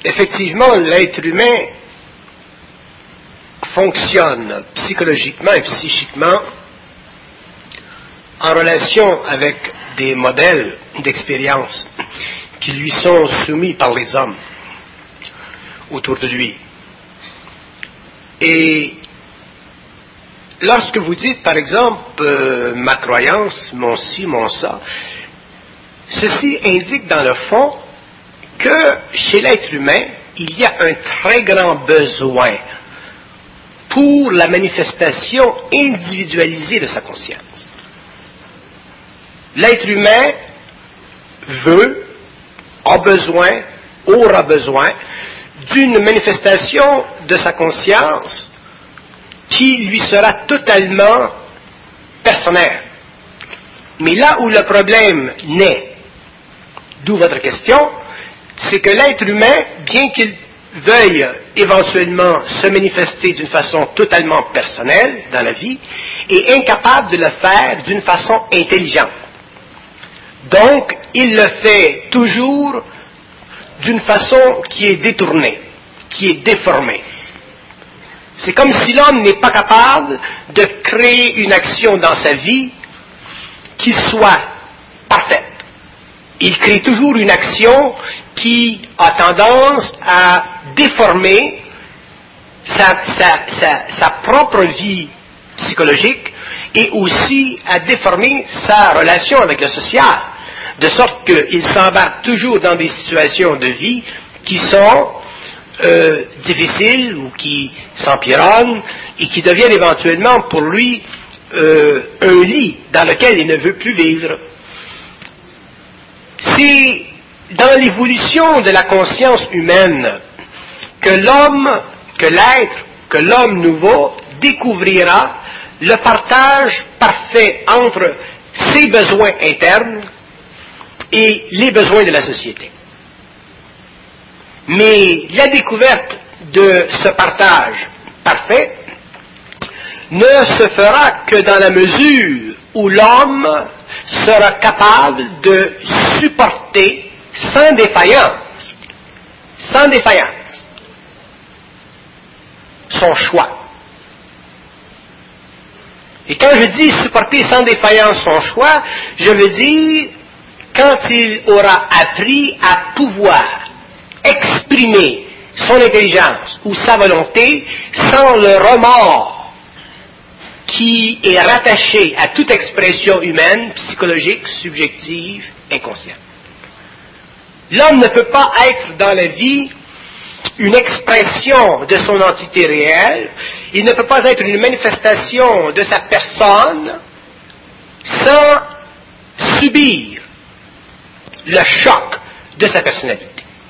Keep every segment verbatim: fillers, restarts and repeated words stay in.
effectivement, l'être humain fonctionne psychologiquement et psychiquement en relation avec des modèles d'expérience qui lui sont soumis par les hommes autour de lui. Et lorsque vous dites, par exemple, euh, ma croyance, mon ci, mon ça, ceci indique dans le fond que chez l'être humain, il y a un très grand besoin pour la manifestation individualisée de sa conscience. L'être humain veut, a besoin, aura besoin d'une manifestation de sa conscience qui lui sera totalement personnelle. Mais là où le problème naît, d'où votre question, c'est que l'être humain, bien qu'il veuille éventuellement se manifester d'une façon totalement personnelle dans la vie, est incapable de le faire d'une façon intelligente. Donc, il le fait toujours d'une façon qui est détournée, qui est déformée. C'est comme si l'homme n'est pas capable de créer une action dans sa vie qui soit parfaite. Il crée toujours une action qui a tendance à déformer sa, sa, sa, sa propre vie psychologique et aussi à déformer sa relation avec le social, de sorte qu'il s'embarque toujours dans des situations de vie qui sont euh, difficiles ou qui s'empironnent et qui deviennent éventuellement pour lui euh, un lit dans lequel il ne veut plus vivre. C'est dans l'évolution de la conscience humaine que l'homme, que l'être, que l'homme nouveau découvrira le partage parfait entre ses besoins internes et les besoins de la société. Mais la découverte de ce partage parfait ne se fera que dans la mesure où l'homme sera capable de supporter sans défaillance, sans défaillance, son choix. Et quand je dis supporter sans défaillance son choix, je veux dire quand il aura appris à pouvoir exprimer son intelligence ou sa volonté sans le remords qui est rattaché à toute expression humaine, psychologique, subjective, inconsciente. L'homme ne peut pas être dans la vie une expression de son entité réelle, il ne peut pas être une manifestation de sa personne sans subir le choc de sa personnalité.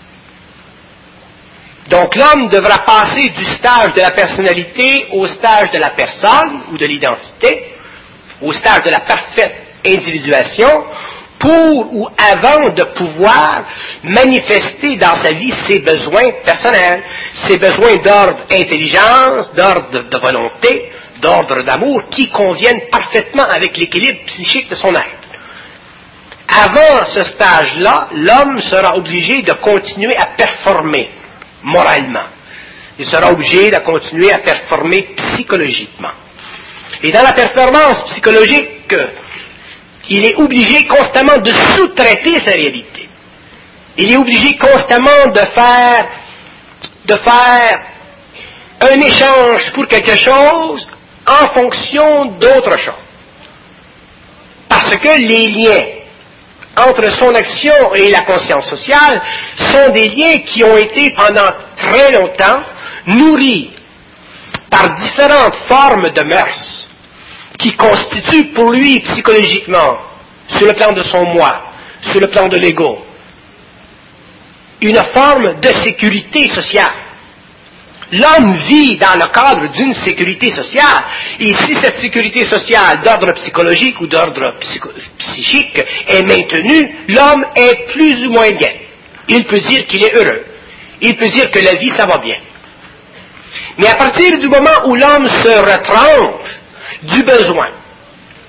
Donc l'homme devra passer du stage de la personnalité au stage de la personne ou de l'identité, au stage de la parfaite individuation, pour ou avant de pouvoir manifester dans sa vie ses besoins personnels, ses besoins d'ordre intelligence, d'ordre de volonté, d'ordre d'amour, qui conviennent parfaitement avec l'équilibre psychique de son être. Avant ce stage-là, l'homme sera obligé de continuer à performer moralement. Il sera obligé de continuer à performer psychologiquement. Et dans la performance psychologique, il est obligé constamment de sous-traiter sa réalité. Il est obligé constamment de faire, de faire un échange pour quelque chose en fonction d'autre chose. Parce que les liens entre son action et la conscience sociale sont des liens qui ont été pendant très longtemps nourris par différentes formes de mœurs qui constituent pour lui psychologiquement, sur le plan de son moi, sur le plan de l'ego, une forme de sécurité sociale. L'homme vit dans le cadre d'une sécurité sociale, et si cette sécurité sociale d'ordre psychologique ou d'ordre psycho- psychique est maintenue, l'homme est plus ou moins bien. Il peut dire qu'il est heureux. Il peut dire que la vie, ça va bien. Mais à partir du moment où l'homme se retranche du besoin,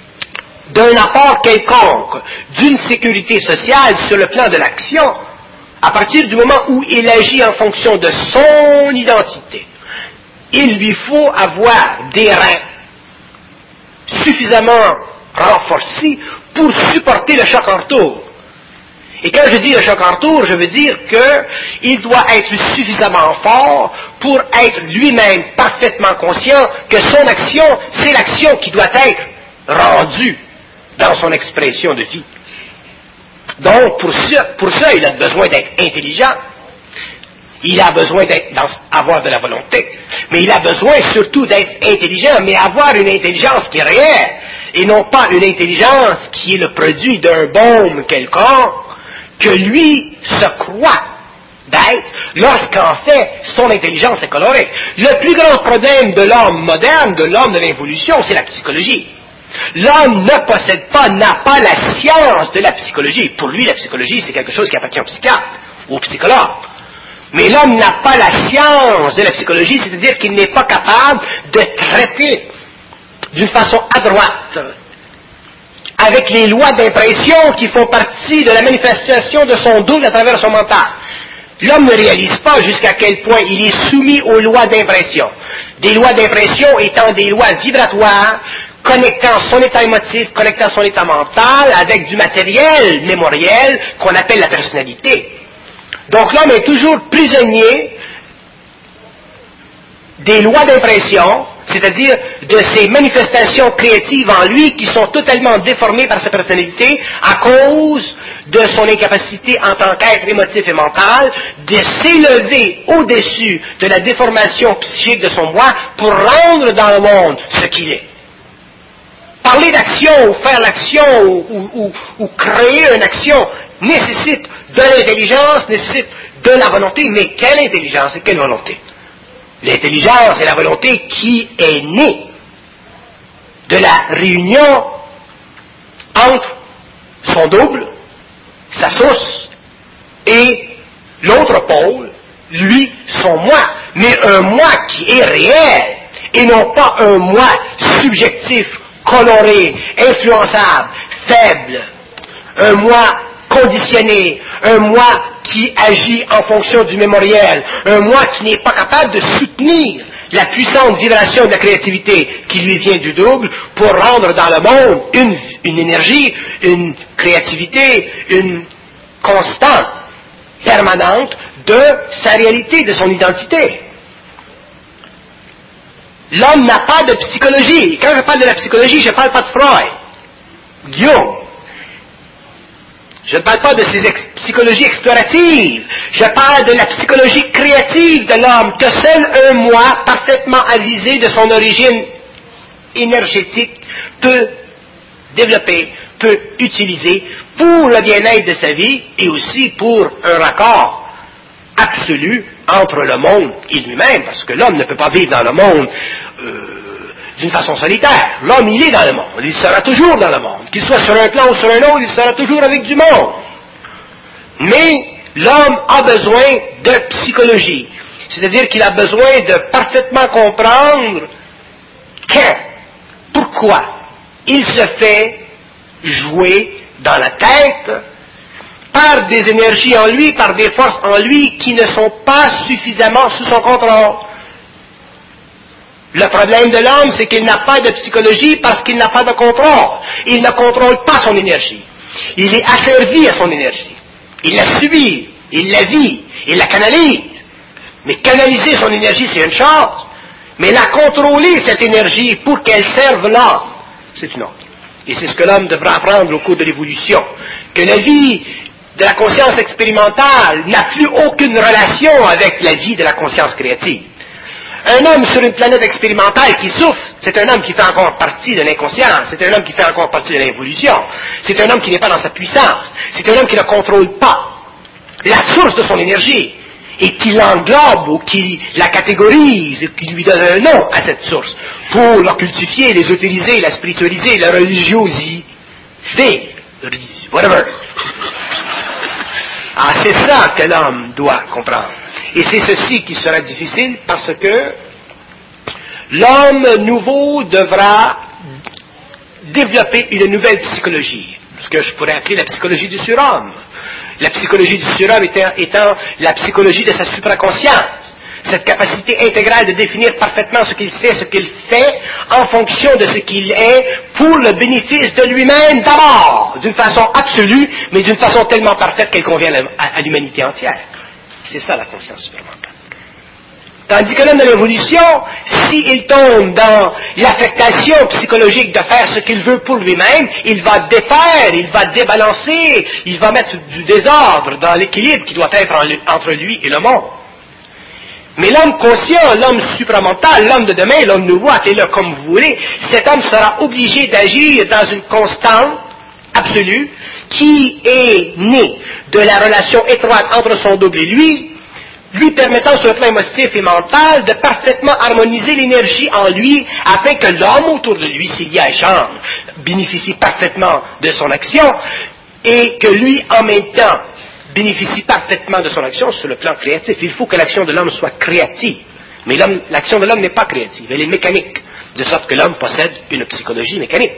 d'un apport quelconque, d'une sécurité sociale sur le plan de l'action, à partir du moment où il agit en fonction de son identité, il lui faut avoir des reins suffisamment renforcés pour supporter le choc en retour. Et quand je dis le choc en retour, je veux dire qu'il doit être suffisamment fort pour être lui-même parfaitement conscient que son action, c'est l'action qui doit être rendue dans son expression de vie. Donc, pour ça, pour ça il a besoin d'être intelligent. Il a besoin d'avoir de la volonté. Mais il a besoin surtout d'être intelligent, mais avoir une intelligence qui est réelle. Et non pas une intelligence qui est le produit d'un baume quelconque que lui se croit d'être, lorsqu'en fait, son intelligence est colorée. Le plus grand problème de l'homme moderne, de l'homme de l'évolution, c'est la psychologie. L'homme ne possède pas, n'a pas la science de la psychologie. Pour lui, la psychologie, c'est quelque chose qui appartient au psychiatre ou au psychologue. Mais l'homme n'a pas la science de la psychologie, c'est-à-dire qu'il n'est pas capable de traiter d'une façon adroite avec les lois d'impression qui font partie de la manifestation de son double à travers son mental. L'homme ne réalise pas jusqu'à quel point il est soumis aux lois d'impression. Des lois d'impression étant des lois vibratoires, connectant son état émotif, connectant son état mental avec du matériel mémoriel qu'on appelle la personnalité. Donc l'homme est toujours prisonnier des lois d'impression, c'est-à-dire de ces manifestations créatives en lui qui sont totalement déformées par sa personnalité à cause de son incapacité en tant qu'être émotif et mental de s'élever au-dessus de la déformation psychique de son moi pour rendre dans le monde ce qu'il est. Parler d'action ou faire l'action ou, ou, ou, ou créer une action nécessite de l'intelligence, nécessite de la volonté, mais quelle intelligence et quelle volonté? L'intelligence et la volonté qui est née de la réunion entre son double, sa source, et l'autre pôle, lui, son moi, mais un moi qui est réel, et non pas un moi subjectif, coloré, influençable, faible, un moi conditionné, un moi qui agit en fonction du mémoriel, un moi qui n'est pas capable de soutenir la puissante vibration de la créativité qui lui vient du double pour rendre dans le monde une, une énergie, une créativité, une constante permanente de sa réalité, de son identité. L'homme n'a pas de psychologie. Et quand je parle de la psychologie, je ne parle pas de Freud, Guillaume. Je ne parle pas de ces ex- psychologies exploratives. Je parle de la psychologie créative de l'homme, que seul un moi parfaitement avisé de son origine énergétique peut développer, peut utiliser pour le bien-être de sa vie et aussi pour un raccord absolu entre le monde et lui-même, parce que l'homme ne peut pas vivre dans le monde euh, d'une façon solitaire. L'homme, il est dans le monde, il sera toujours dans le monde. Qu'il soit sur un plan ou sur un autre, il sera toujours avec du monde. Mais l'homme a besoin de psychologie. C'est-à-dire qu'il a besoin de parfaitement comprendre que, pourquoi il se fait jouer dans la tête par des énergies en lui, par des forces en lui qui ne sont pas suffisamment sous son contrôle. Le problème de l'homme, c'est qu'il n'a pas de psychologie parce qu'il n'a pas de contrôle. Il ne contrôle pas son énergie. Il est asservi à son énergie. Il la subit, il la vit, il la canalise. Mais canaliser son énergie, c'est une chose. Mais la contrôler, cette énergie, pour qu'elle serve l'homme, c'est une autre. Et c'est ce que l'homme devra apprendre au cours de l'évolution. Que la vie de la conscience expérimentale n'a plus aucune relation avec la vie de la conscience créative. Un homme sur une planète expérimentale qui souffre, c'est un homme qui fait encore partie de l'inconscience, c'est un homme qui fait encore partie de l'évolution, c'est un homme qui n'est pas dans sa puissance, c'est un homme qui ne contrôle pas la source de son énergie, et qui l'englobe ou qui la catégorise, qui lui donne un nom à cette source, pour la cultifier, les utiliser, la spiritualiser, la religiosité, whatever. Ah, c'est ça que l'homme doit comprendre. Et c'est ceci qui sera difficile parce que l'homme nouveau devra développer une nouvelle psychologie, ce que je pourrais appeler la psychologie du surhomme. La psychologie du surhomme étant, étant la psychologie de sa supraconscience. Cette capacité intégrale de définir parfaitement ce qu'il sait, ce qu'il fait, en fonction de ce qu'il est, pour le bénéfice de lui-même d'abord, d'une façon absolue, mais d'une façon tellement parfaite qu'elle convient à, à l'humanité entière. C'est ça la conscience supramentale. Tandis que l'homme de l'évolution, s'il tombe dans l'affectation psychologique de faire ce qu'il veut pour lui-même, il va défaire, il va débalancer, il va mettre du désordre dans l'équilibre qui doit être entre lui et le monde. Mais l'homme conscient, l'homme supramental, l'homme de demain, l'homme nouveau, appelez-le comme vous voulez, cet homme sera obligé d'agir dans une constante absolue qui est née de la relation étroite entre son double et lui, lui permettant sur le plan émotif et mental de parfaitement harmoniser l'énergie en lui afin que l'homme autour de lui, s'il y a échange, bénéficie parfaitement de son action et que lui, en même temps, bénéficie parfaitement de son action sur le plan créatif. Il faut que l'action de l'homme soit créative. Mais l'action de l'homme n'est pas créative, elle est mécanique, de sorte que l'homme possède une psychologie mécanique.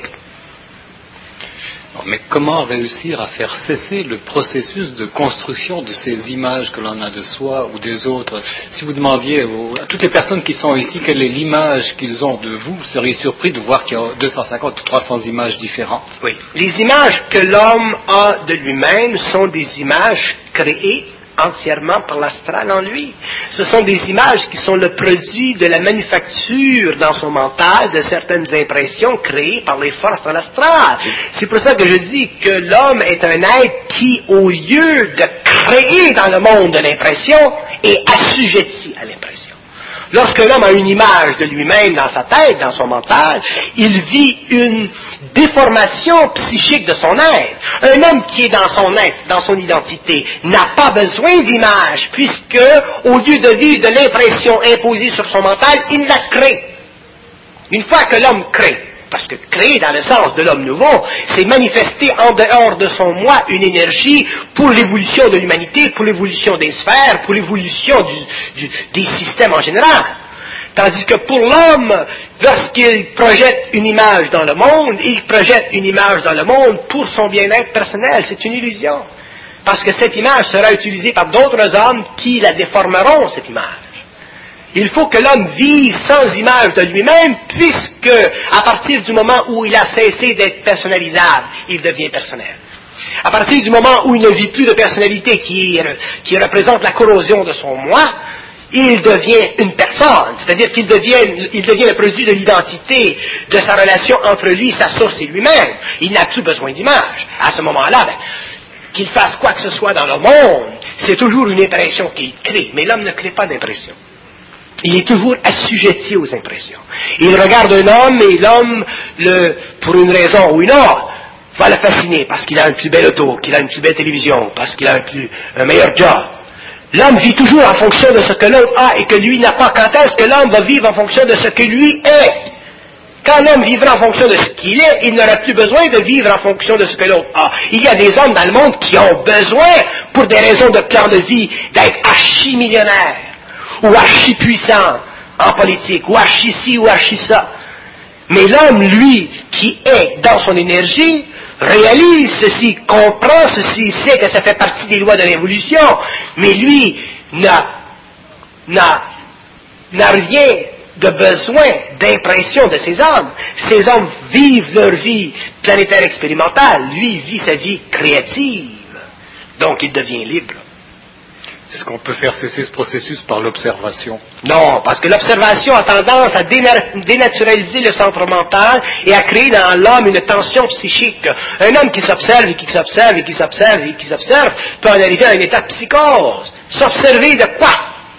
Mais comment réussir à faire cesser le processus de construction de ces images que l'on a de soi ou des autres? Si vous demandiez aux, à toutes les personnes qui sont ici quelle est l'image qu'ils ont de vous, vous seriez surpris de voir qu'il y a deux cent cinquante ou trois cents images différentes. Oui. Les images que l'homme a de lui-même sont des images créées entièrement par l'astral en lui. Ce sont des images qui sont le produit de la manufacture dans son mental de certaines impressions créées par les forces de l'astral. C'est pour ça que je dis que l'homme est un être qui, au lieu de créer dans le monde de l'impression, est assujetti à l'impression. Lorsque l'homme a une image de lui-même dans sa tête, dans son mental, il vit une déformation psychique de son être. Un homme qui est dans son être, dans son identité, n'a pas besoin d'image, puisque, au lieu de vivre de l'impression imposée sur son mental, il la crée. Une fois que l'homme crée, parce que créer dans le sens de l'homme nouveau, c'est manifester en dehors de son moi une énergie pour l'évolution de l'humanité, pour l'évolution des sphères, pour l'évolution du, du, des systèmes en général. Tandis que pour l'homme, lorsqu'il projette une image dans le monde, il projette une image dans le monde pour son bien-être personnel. C'est une illusion. Parce que cette image sera utilisée par d'autres hommes qui la déformeront, cette image. Il faut que l'homme vive sans image de lui-même, puisque, à partir du moment où il a cessé d'être personnalisable, il devient personnel. À partir du moment où il ne vit plus de personnalité qui, qui représente la corrosion de son moi, il devient une personne, c'est-à-dire qu'il devient, il devient le produit de l'identité, de sa relation entre lui, sa source et lui-même. Il n'a plus besoin d'image. À ce moment-là, ben, qu'il fasse quoi que ce soit dans le monde, c'est toujours une impression qu'il crée, mais l'homme ne crée pas d'impression. Il est toujours assujetti aux impressions. Il regarde un homme et l'homme, le, pour une raison ou une autre, va le fasciner parce qu'il a une plus belle auto, qu'il a une plus belle télévision, parce qu'il a un, plus, un meilleur job. L'homme vit toujours en fonction de ce que l'autre a et que lui n'a pas. Quand est-ce que l'homme va vivre en fonction de ce que lui est? Quand l'homme vivra en fonction de ce qu'il est, il n'aura plus besoin de vivre en fonction de ce que l'autre a. Il y a des hommes dans le monde qui ont besoin, pour des raisons de plan de vie, d'être archi-millionnaires, ou archi-puissants en politique, ou archi-ci, ou archi-ça. Mais l'homme, lui, qui est dans son énergie, réalise ceci, comprend ceci, sait que ça fait partie des lois de l'évolution, mais lui n'a, n'a, n'a rien de besoin d'impression de ces hommes. Ces hommes vivent leur vie planétaire expérimentale, lui vit sa vie créative, donc il devient libre. Est-ce qu'on peut faire cesser ce processus par l'observation? Non, parce que l'observation a tendance à déna- dénaturaliser le centre mental et à créer dans l'homme une tension psychique. Un homme qui s'observe et qui s'observe et qui s'observe et qui s'observe peut en arriver à un état de psychose. S'observer de quoi?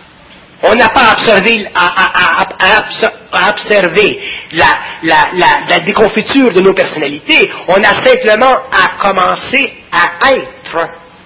On n'a pas à observer, à, à, à, à, à observer la, la, la, la déconfiture de nos personnalités. On a simplement à commencer à être.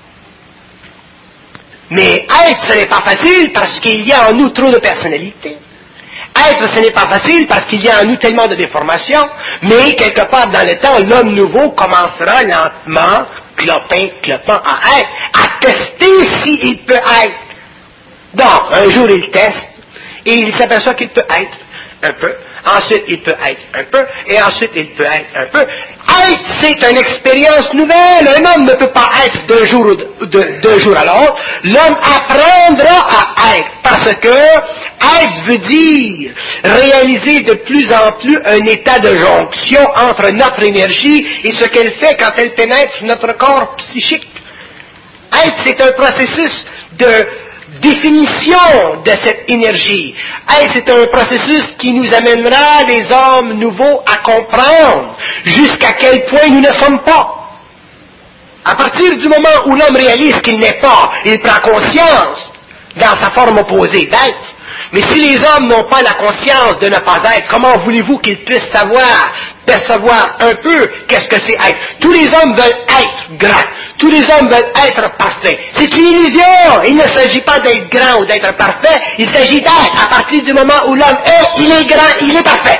Mais être, ce n'est pas facile parce qu'il y a en nous trop de personnalité. Être, ce n'est pas facile parce qu'il y a en nous tellement de déformations, mais quelque part dans le temps, l'homme nouveau commencera lentement, clopin, clopin, à être, à tester s'il peut être. Donc, un jour, il teste, et il s'aperçoit qu'il peut être un peu. ensuite il peut être un peu, et ensuite il peut être un peu. Être, c'est une expérience nouvelle. Un homme ne peut pas être d'un jour, de, d'un jour à l'autre. L'homme apprendra à être, parce que être veut dire réaliser de plus en plus un état de jonction entre notre énergie et ce qu'elle fait quand elle pénètre notre corps psychique. Être, c'est un processus de définition de cette énergie. Être, c'est un processus qui nous amènera, les hommes nouveaux, à comprendre jusqu'à quel point nous ne sommes pas. À partir du moment où l'homme réalise qu'il n'est pas, il prend conscience dans sa forme opposée d'être. Mais si les hommes n'ont pas la conscience de ne pas être, comment voulez-vous qu'ils puissent savoir, percevoir un peu qu'est-ce que c'est être? Tous les hommes veulent être grands. Tous les hommes veulent être parfaits. C'est une illusion. Il ne s'agit pas d'être grand ou d'être parfait. Il s'agit d'être. À partir du moment où l'homme est, il est grand, il est parfait.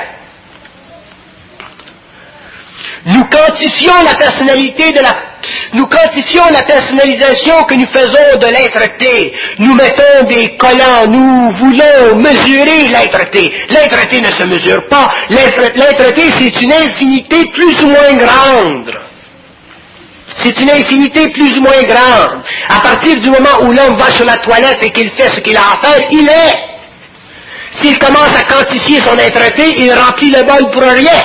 Nous quantifions la personnalité de la, nous quantifions la personnalisation que nous faisons de l'être-té. Nous mettons des collants, nous voulons mesurer l'être-té. L'être-té ne se mesure pas. L'être, l'être-té, c'est une infinité plus ou moins grande. C'est une infinité plus ou moins grande. À partir du moment où l'homme va sur la toilette et qu'il fait ce qu'il a à faire, il est. S'il commence à quantifier son être-té, il remplit le bol pour rien.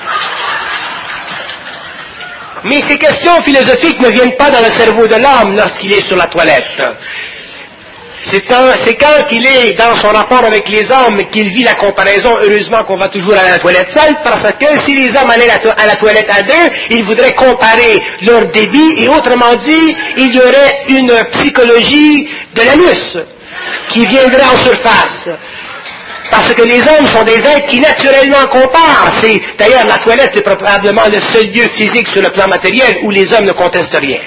Mais ces questions philosophiques ne viennent pas dans le cerveau de l'homme lorsqu'il est sur la toilette. C'est, un, c'est quand il est dans son rapport avec les hommes qu'il vit la comparaison. Heureusement qu'on va toujours à la toilette seul, parce que si les hommes allaient à la toilette à deux, ils voudraient comparer leur débit, et autrement dit, il y aurait une psychologie de l'anus qui viendrait en surface. Parce que les hommes sont des êtres qui naturellement comparent. C'est, d'ailleurs, la toilette est probablement le seul lieu physique sur le plan matériel où les hommes ne contestent rien.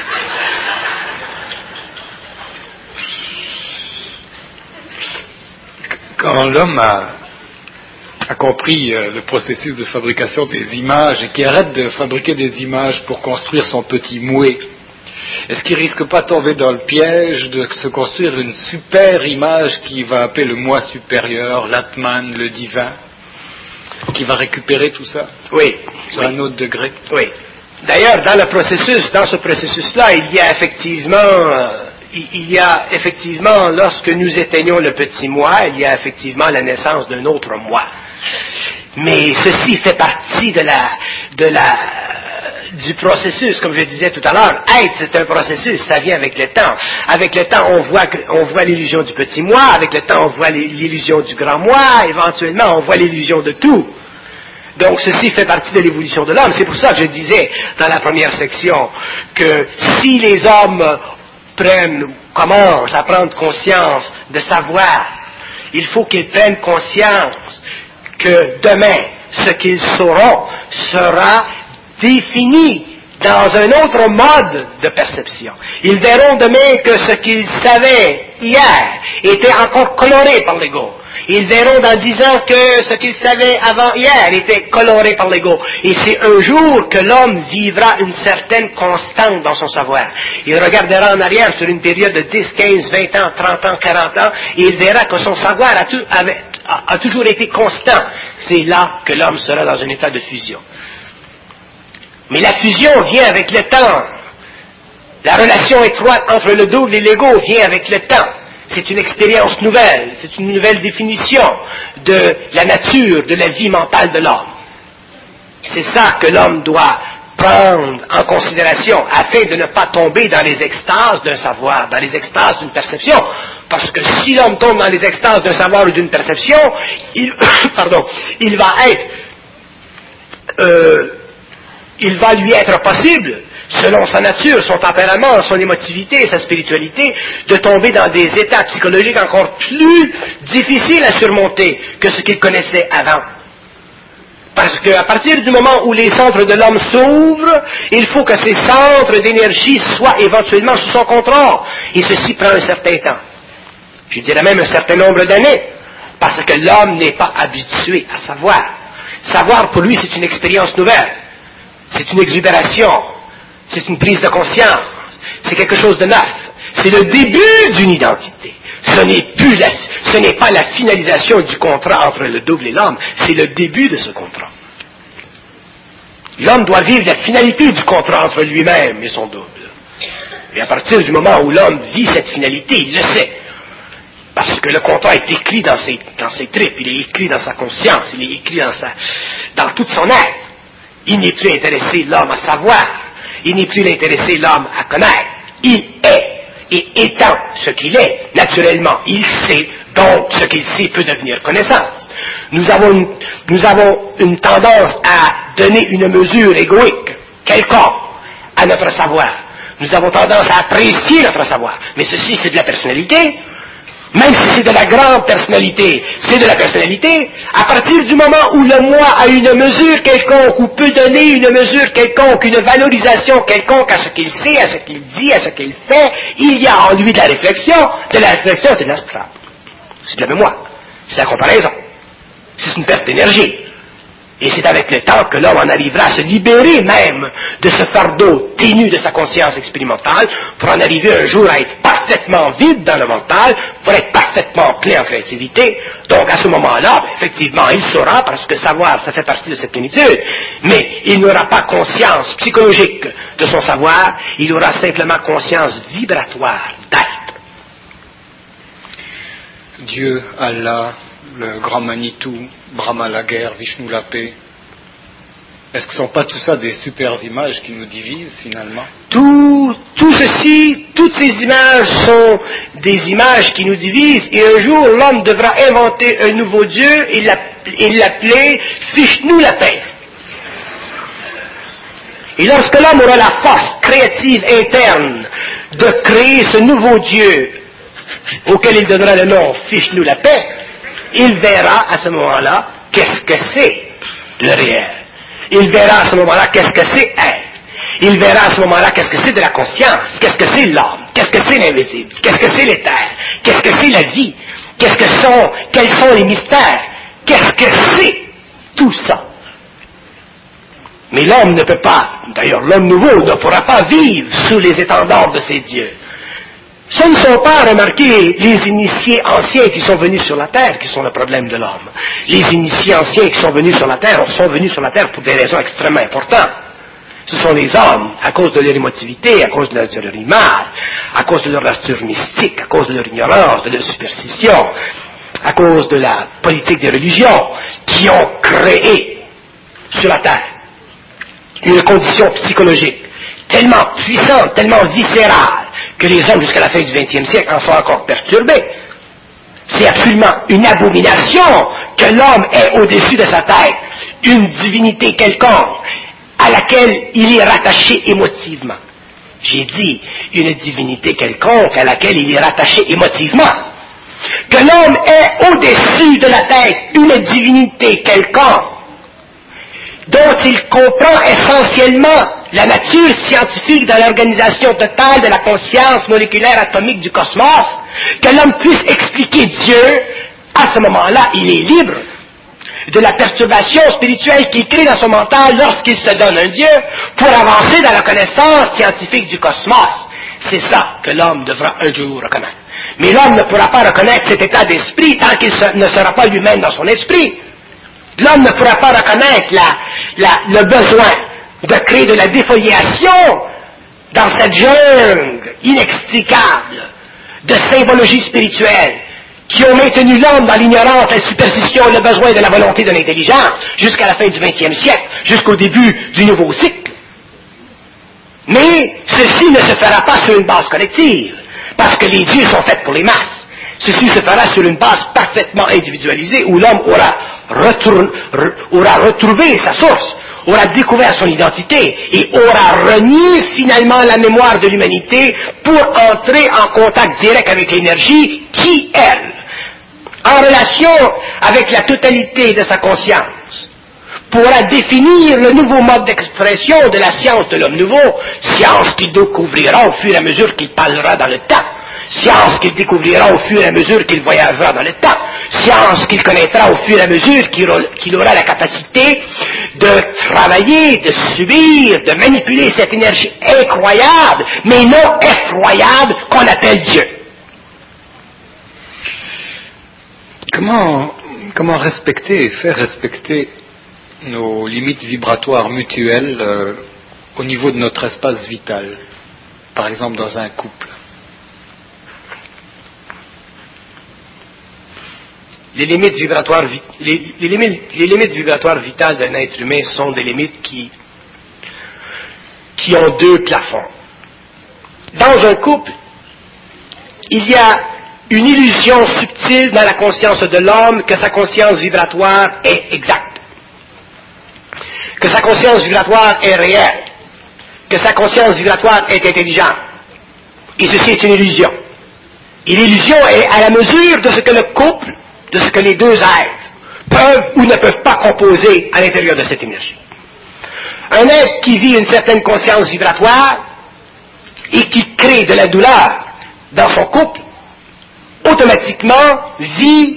Quand l'homme a, a compris euh, le processus de fabrication des images et qu'il arrête de fabriquer des images pour construire son petit mouet, est-ce qu'il ne risque pas de tomber dans le piège de se construire une super image qui va appeler le moi supérieur, l'Atman, le divin, qui va récupérer tout ça? Oui. Sur oui. un autre degré. Oui. D'ailleurs, dans le processus, dans ce processus-là, il y a effectivement, euh, il y a effectivement, lorsque nous éteignons le petit moi, il y a effectivement la naissance d'un autre moi. Mais ceci fait partie de la, de la, du processus, comme je disais tout à l'heure. Être, c'est un processus, ça vient avec le temps. Avec le temps, on voit, on voit l'illusion du petit moi, avec le temps, on voit l'illusion du grand moi, éventuellement, on voit l'illusion de tout. Donc, ceci fait partie de l'évolution de l'homme. C'est pour ça que je disais, dans la première section, que si les hommes prennent, commencent à prendre conscience de savoir, il faut qu'ils prennent conscience que demain, ce qu'ils sauront sera défini dans un autre mode de perception. Ils verront demain que ce qu'ils savaient hier était encore coloré par l'ego. Ils verront dans dix ans que ce qu'ils savaient avant hier était coloré par l'ego. Et c'est un jour que l'homme vivra une certaine constante dans son savoir. Il regardera en arrière sur une période de dix, quinze, vingt ans, trente ans, quarante ans, et il verra que son savoir a, tout, avait, a, a toujours été constant. C'est là que l'homme sera dans un état de fusion. Mais la fusion vient avec le temps. La relation étroite entre le double et l'ego vient avec le temps. C'est une expérience nouvelle, c'est une nouvelle définition de la nature, de la vie mentale de l'homme. C'est ça que l'homme doit prendre en considération afin de ne pas tomber dans les extases d'un savoir, dans les extases d'une perception. Parce que si l'homme tombe dans les extases d'un savoir ou d'une perception, il, pardon, il va être... Euh, il va lui être possible, selon sa nature, son tempérament, son émotivité et sa spiritualité, de tomber dans des états psychologiques encore plus difficiles à surmonter que ce qu'il connaissait avant. Parce qu'à partir du moment où les centres de l'homme s'ouvrent, il faut que ces centres d'énergie soient éventuellement sous son contrôle. Et ceci prend un certain temps. Je dirais même un certain nombre d'années. Parce que l'homme n'est pas habitué à savoir. Savoir pour lui, c'est une expérience nouvelle. C'est une exubération, c'est une prise de conscience, c'est quelque chose de neuf. C'est le début d'une identité. Ce n'est plus la, ce n'est pas la finalisation du contrat entre le double et l'homme, c'est le début de ce contrat. L'homme doit vivre la finalité du contrat entre lui-même et son double. Et à partir du moment où l'homme vit cette finalité, il le sait. Parce que le contrat est écrit dans ses, dans ses tripes, il est écrit dans sa conscience, il est écrit dans, sa, dans toute son être. Il n'est plus intéressé l'homme à savoir, il n'est plus intéressé l'homme à connaître. Il est, et étant ce qu'il est, naturellement, il sait, donc ce qu'il sait peut devenir connaissance. Nous avons une, nous avons une tendance à donner une mesure égoïque, quelconque, à notre savoir. Nous avons tendance à apprécier notre savoir. Mais ceci, c'est de la personnalité. Même si c'est de la grande personnalité, c'est de la personnalité. À partir du moment où le moi a une mesure quelconque, ou peut donner une mesure quelconque, une valorisation quelconque à ce qu'il sait, à ce qu'il dit, à ce qu'il fait, il y a en lui de la réflexion. De la réflexion, c'est de l'astral. C'est de la mémoire. C'est de la comparaison. C'est une perte d'énergie. Et c'est avec le temps que l'homme en arrivera à se libérer même de ce fardeau ténu de sa conscience expérimentale pour en arriver un jour à être parfaitement vide dans le mental, pour être parfaitement plein en créativité. Donc à ce moment-là, effectivement, il saura, parce que savoir, ça fait partie de cette plénitude, mais il n'aura pas conscience psychologique de son savoir, il aura simplement conscience vibratoire d'être. Dieu, Allah, le grand Manitou, Brahma la guerre, Vishnu la paix. Est-ce que ce ne sont pas tout ça des super images qui nous divisent finalement? Tout, tout ceci, toutes ces images sont des images qui nous divisent, et un jour l'homme devra inventer un nouveau Dieu et l'appeler Vishnu la paix. Et lorsque l'homme aura la force créative interne de créer ce nouveau Dieu auquel il donnera le nom Vishnu la paix, il verra à ce moment-là qu'est-ce que c'est le réel. Il verra à ce moment-là qu'est-ce que c'est être. Il verra à ce moment-là qu'est-ce que c'est de la conscience, qu'est-ce que c'est l'homme, qu'est-ce que c'est l'invisible, qu'est-ce que c'est l'éther, qu'est-ce que c'est la vie, qu'est-ce que sont, quels sont les mystères, qu'est-ce que c'est tout ça. Mais l'homme ne peut pas, d'ailleurs l'homme nouveau ne pourra pas vivre sous les étendards de ces dieux. Ce ne sont pas, remarquez, les initiés anciens qui sont venus sur la terre qui sont le problème de l'homme. Les initiés anciens qui sont venus sur la terre sont venus sur la terre pour des raisons extrêmement importantes. Ce sont les hommes, à cause de leur émotivité, à cause de leur, de leur image, à cause de leur nature mystique, à cause de leur ignorance, de leur superstition, à cause de la politique des religions, qui ont créé sur la terre une condition psychologique tellement puissante, tellement viscérale, que les hommes jusqu'à la fin du vingtième siècle en sont encore perturbés. C'est absolument une abomination que l'homme ait au-dessus de sa tête une divinité quelconque à laquelle il est rattaché émotivement. J'ai dit une divinité quelconque à laquelle il est rattaché émotivement. Que l'homme ait au-dessus de la tête une divinité quelconque dont il comprend essentiellement la nature scientifique dans l'organisation totale de la conscience moléculaire atomique du cosmos, que l'homme puisse expliquer Dieu, à ce moment-là, il est libre de la perturbation spirituelle qui crée dans son mental lorsqu'il se donne un Dieu pour avancer dans la connaissance scientifique du cosmos. C'est ça que l'homme devra un jour reconnaître. Mais l'homme ne pourra pas reconnaître cet état d'esprit tant qu'il ne sera pas lui-même dans son esprit. L'homme ne pourra pas reconnaître la, la, le besoin de créer de la défoliation dans cette jungle inextricable de symbologie spirituelle qui ont maintenu l'homme dans l'ignorance, la superstition et le besoin de la volonté de l'intelligence jusqu'à la fin du vingtième siècle, jusqu'au début du nouveau cycle. Mais ceci ne se fera pas sur une base collective, parce que les dieux sont faits pour les masses. Ceci se fera sur une base parfaitement individualisée où l'homme aura, retourne, re, aura retrouvé sa source, aura découvert son identité et aura renié finalement la mémoire de l'humanité pour entrer en contact direct avec l'énergie qui, elle, en relation avec la totalité de sa conscience, pourra définir le nouveau mode d'expression de la science de l'homme nouveau, science qu'il découvrira au fur et à mesure qu'il parlera dans le temps. Science qu'il découvrira au fur et à mesure qu'il voyagera dans le temps. Science qu'il connaîtra au fur et à mesure qu'il aura, qu'il aura la capacité de travailler, de subir, de manipuler cette énergie incroyable, mais non effroyable, qu'on appelle Dieu. comment, comment respecter et faire respecter nos limites vibratoires mutuelles euh, au niveau de notre espace vital, par exemple dans un couple? Les limites vibratoires, les, les limites, les limites vibratoires vitales d'un être humain sont des limites qui, qui ont deux plafonds. Dans un couple, il y a une illusion subtile dans la conscience de l'homme que sa conscience vibratoire est exacte, que sa conscience vibratoire est réelle, que sa conscience vibratoire est intelligente. Et ceci est une illusion. Et l'illusion est à la mesure de ce que le couple, de ce que les deux êtres peuvent ou ne peuvent pas composer à l'intérieur de cette énergie. Un être qui vit une certaine conscience vibratoire et qui crée de la douleur dans son couple, automatiquement vit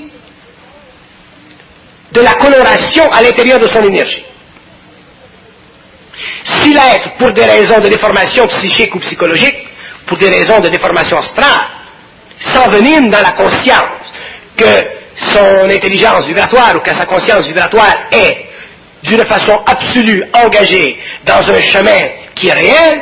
de la coloration à l'intérieur de son énergie. Si l'être, pour des raisons de déformation psychique ou psychologique, pour des raisons de déformation astrale, s'envenime dans la conscience que son intelligence vibratoire ou que sa conscience vibratoire est d'une façon absolue engagée dans un chemin qui est réel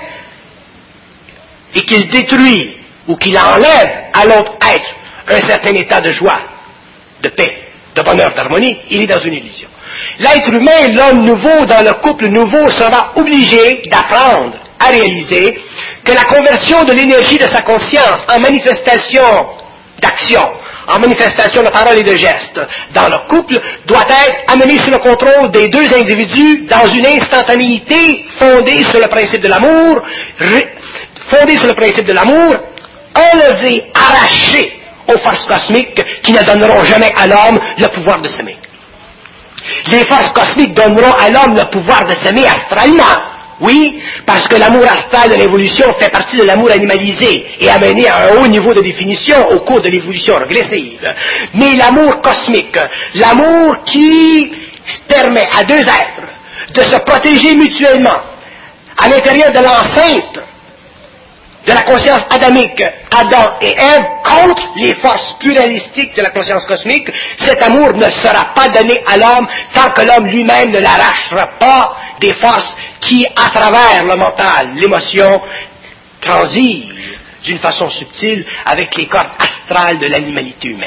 et qu'il détruit ou qu'il enlève à l'autre être un certain état de joie, de paix, de bonheur, d'harmonie, il est dans une illusion. L'être humain, l'homme nouveau, dans le couple nouveau, sera obligé d'apprendre à réaliser que la conversion de l'énergie de sa conscience en manifestation d'action, en manifestation de paroles et de gestes dans le couple, doit être amenée sous le contrôle des deux individus dans une instantanéité fondée sur le principe de l'amour, fondée sur le principe de l'amour, enlevée, arrachée aux forces cosmiques qui ne donneront jamais à l'homme le pouvoir de s'aimer. Les forces cosmiques donneront à l'homme le pouvoir de s'aimer astralement. Oui, parce que l'amour astral de l'évolution fait partie de l'amour animalisé et amené à un haut niveau de définition au cours de l'évolution régressive. Mais l'amour cosmique, l'amour qui permet à deux êtres de se protéger mutuellement à l'intérieur de l'enceinte de la conscience adamique, Adam et Ève, contre les forces pluralistiques de la conscience cosmique, cet amour ne sera pas donné à l'homme tant que l'homme lui-même ne l'arrachera pas des forces qui, à travers le mental, l'émotion, transigent d'une façon subtile avec les corps astrales de l'animalité humaine.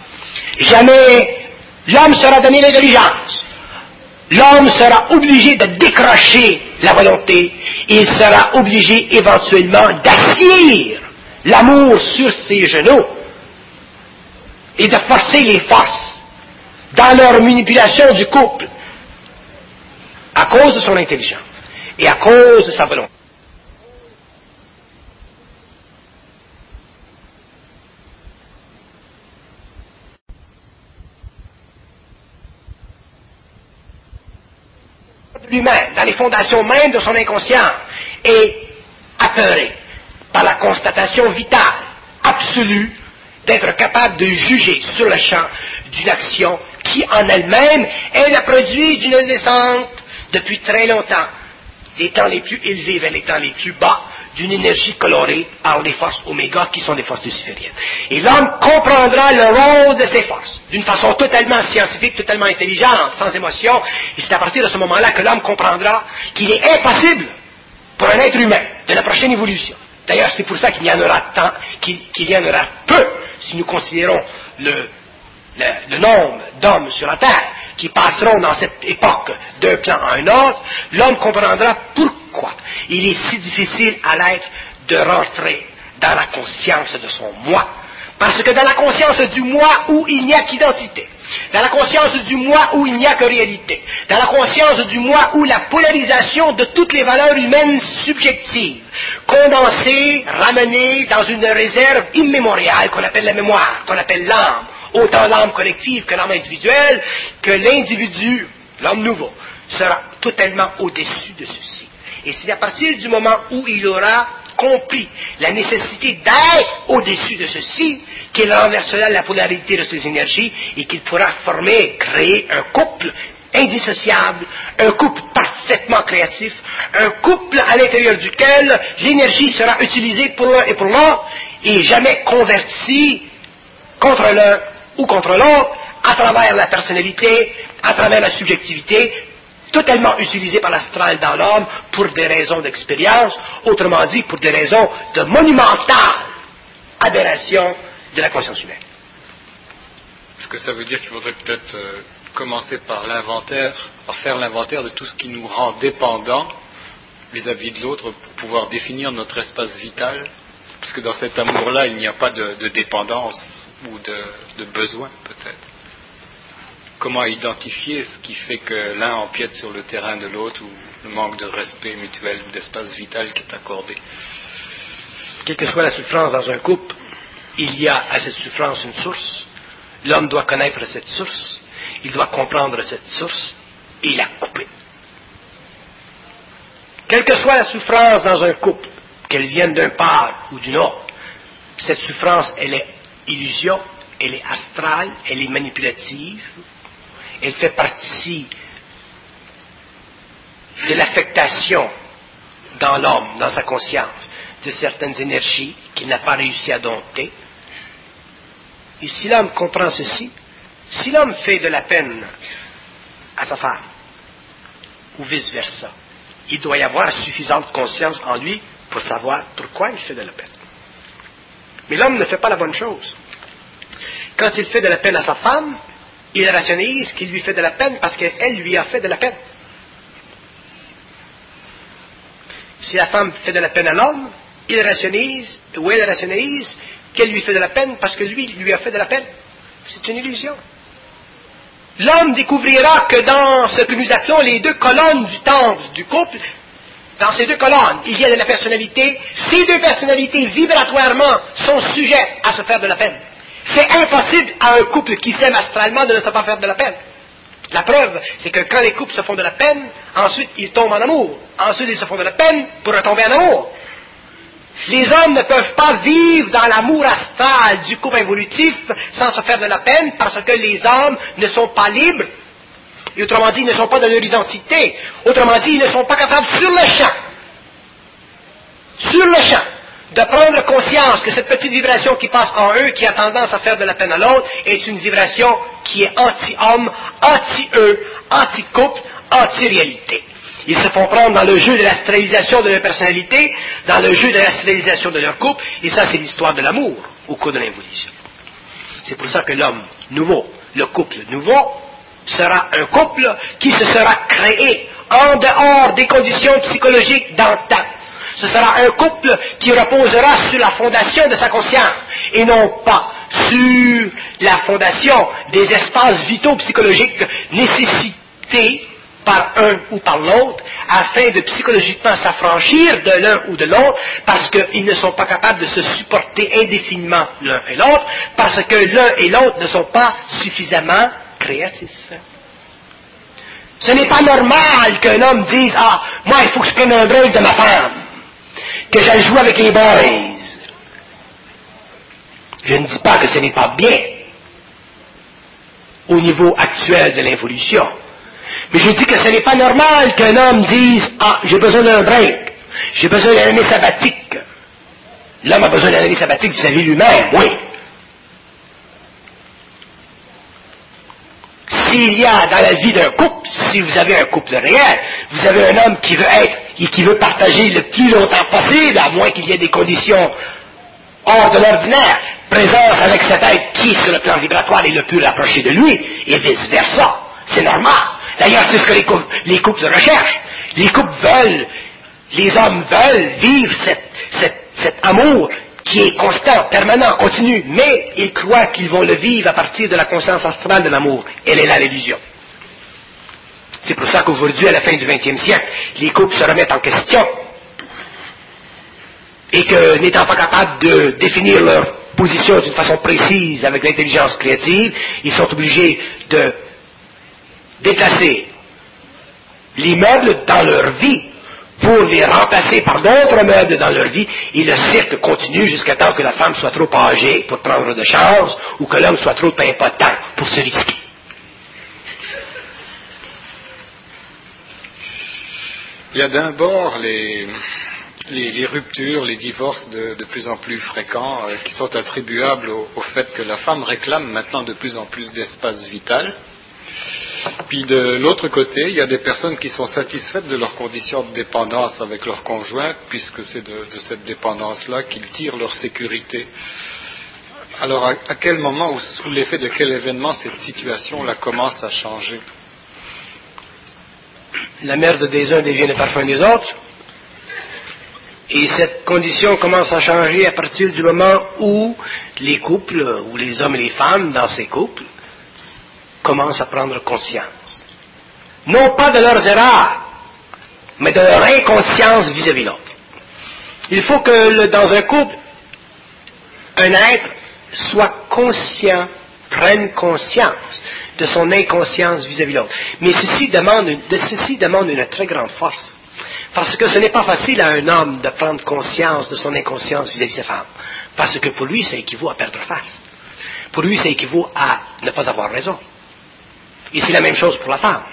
Jamais l'homme sera donné l'intelligence. L'homme sera obligé de décrocher la volonté, il sera obligé éventuellement d'assir l'amour sur ses genoux et de forcer les forces dans leur manipulation du couple à cause de son intelligence et à cause de sa volonté. Lui-même, dans les fondations mêmes de son inconscient, est apeuré par la constatation vitale, absolue, d'être capable de juger sur le champ d'une action qui, en elle-même, est le produit d'une descente depuis très longtemps, des temps les plus élevés vers les temps les plus bas, d'une énergie colorée par les forces oméga qui sont des forces lucifériennes. Et l'homme comprendra le rôle de ces forces d'une façon totalement scientifique, totalement intelligente, sans émotion, et c'est à partir de ce moment-là que l'homme comprendra qu'il est impossible pour un être humain de la prochaine évolution. D'ailleurs, c'est pour ça qu'il y en aura tant, qu'il, qu'il y en aura peu, si nous considérons le, le, le nombre d'hommes sur la Terre qui passeront dans cette époque d'un plan à un autre, l'homme comprendra pourquoi il est si difficile à l'être de rentrer dans la conscience de son moi. Parce que dans la conscience du moi où il n'y a qu'identité, dans la conscience du moi où il n'y a que réalité, dans la conscience du moi où la polarisation de toutes les valeurs humaines subjectives, condensées, ramenées dans une réserve immémoriale qu'on appelle la mémoire, qu'on appelle l'âme, autant l'âme collective que l'âme individuelle, que l'individu, l'homme nouveau, sera totalement au-dessus de ceci. Et c'est à partir du moment où il aura compris la nécessité d'être au-dessus de ceci qu'il renversera la polarité de ses énergies et qu'il pourra former, créer un couple indissociable, un couple parfaitement créatif, un couple à l'intérieur duquel l'énergie sera utilisée pour l'un et pour l'autre et jamais convertie contre l'un ou contre l'autre à travers la personnalité, à travers la subjectivité, totalement utilisée par l'astral dans l'homme pour des raisons d'expérience, autrement dit pour des raisons de monumentale aberration de la conscience humaine. Est-ce que ça veut dire qu'il faudrait peut-être euh, commencer par l'inventaire, par faire l'inventaire de tout ce qui nous rend dépendants vis-à-vis de l'autre pour pouvoir définir notre espace vital? Parce que dans cet amour-là, il n'y a pas de, de dépendance ou de, de besoin, peut-être. Comment identifier ce qui fait que l'un empiète sur le terrain de l'autre ou le manque de respect mutuel, d'espace vital qui est accordé? Quelle que soit la souffrance dans un couple, il y a à cette souffrance une source. L'homme doit connaître cette source, il doit comprendre cette source et la couper. Quelle que soit la souffrance dans un couple, qu'elle vienne d'un part ou d'une autre, cette souffrance, elle est illusion, elle est astrale, elle est manipulative, elle fait partie de l'affectation dans l'homme, dans sa conscience, de certaines énergies qu'il n'a pas réussi à dompter. Et si l'homme comprend ceci, si l'homme fait de la peine à sa femme, ou vice-versa, il doit y avoir suffisante conscience en lui pour savoir pourquoi il fait de la peine. Mais l'homme ne fait pas la bonne chose. Quand il fait de la peine à sa femme, il rationalise qu'il lui fait de la peine parce qu'elle lui a fait de la peine. Si la femme fait de la peine à l'homme, il rationalise, ou elle rationalise, qu'elle lui fait de la peine parce que lui lui a fait de la peine. C'est une illusion. L'homme découvrira que dans ce que nous appelons les deux colonnes du temple du couple, dans ces deux colonnes, il y a de la personnalité. Ces deux personnalités, vibratoirement, sont sujettes à se faire de la peine. C'est impossible à un couple qui s'aime astralement de ne se pas faire de la peine. La preuve, c'est que quand les couples se font de la peine, ensuite ils tombent en amour. Ensuite ils se font de la peine pour retomber en amour. Les hommes ne peuvent pas vivre dans l'amour astral du couple évolutif sans se faire de la peine parce que les hommes ne sont pas libres. Et autrement dit, ils ne sont pas dans leur identité. Autrement dit, ils ne sont pas capables sur le champ, sur le champ, de prendre conscience que cette petite vibration qui passe en eux, qui a tendance à faire de la peine à l'autre, est une vibration qui est anti-homme, anti-eux, anti-couple, anti-réalité. Ils se font prendre dans le jeu de l'astralisation de leur personnalité, dans le jeu de l'astralisation de leur couple, et ça c'est l'histoire de l'amour au cours de l'évolution. C'est pour ça que l'homme nouveau, le couple nouveau, sera un couple qui se sera créé en dehors des conditions psychologiques d'antan. Ce sera un couple qui reposera sur la fondation de sa conscience, et non pas sur la fondation des espaces vitaux psychologiques nécessités par un ou par l'autre, afin de psychologiquement s'affranchir de l'un ou de l'autre, parce qu'ils ne sont pas capables de se supporter indéfiniment l'un et l'autre, parce que l'un et l'autre ne sont pas suffisamment créatifs. Ce n'est pas normal qu'un homme dise « Ah, moi il faut que je prenne un break de ma femme, que j'aille jouer avec les boys. » Je ne dis pas que ce n'est pas bien au niveau actuel de l'évolution. Mais je dis que ce n'est pas normal qu'un homme dise « Ah, j'ai besoin d'un break, j'ai besoin d'une année sabbatique. » L'homme a besoin d'une année sabbatique vis-à-vis lui-même, oui. S'il y a dans la vie d'un couple, si vous avez un couple réel, vous avez un homme qui veut être et qui veut partager le plus longtemps possible, à moins qu'il y ait des conditions hors de l'ordinaire, présence avec cet être qui, sur le plan vibratoire, est le plus rapproché de lui, et vice-versa. C'est normal. D'ailleurs, c'est ce que les couples, les couples recherchent. Les couples veulent, les hommes veulent vivre cette, cette, cet amour qui est constant, permanent, continu, mais ils croient qu'ils vont le vivre à partir de la conscience astrale de l'amour. Elle est là l'illusion. C'est pour ça qu'aujourd'hui, à la fin du vingtième siècle, les couples se remettent en question. Et que, n'étant pas capables de définir leur position d'une façon précise avec l'intelligence créative, ils sont obligés de déplacer les meubles dans leur vie pour les remplacer par d'autres meubles dans leur vie, et le cirque continue jusqu'à temps que la femme soit trop âgée pour prendre de chance, ou que l'homme soit trop impotent pour se risquer. Il y a d'un bord les, les, les ruptures, les divorces de, de plus en plus fréquents, euh, qui sont attribuables au, au fait que la femme réclame maintenant de plus en plus d'espace vital. Puis de l'autre côté, il y a des personnes qui sont satisfaites de leurs conditions de dépendance avec leur conjoint, puisque c'est de, de cette dépendance-là qu'ils tirent leur sécurité. Alors, à, à quel moment ou sous l'effet de quel événement cette situation-là commence à changer? La merde des uns devient le parfum des autres. Et cette condition commence à changer à partir du moment où les couples, ou les hommes et les femmes dans ces couples, commencent à prendre conscience. Non pas de leurs erreurs, mais de leur inconscience vis-à-vis de l'autre. Il faut que le, dans un couple, un être soit conscient, prenne conscience de son inconscience vis-à-vis de l'autre. Mais ceci demande, de ceci demande une très grande force. Parce que ce n'est pas facile à un homme de prendre conscience de son inconscience vis-à-vis de sa femme. Parce que pour lui, ça équivaut à perdre face. Pour lui, ça équivaut à ne pas avoir raison. Et c'est la même chose pour la femme.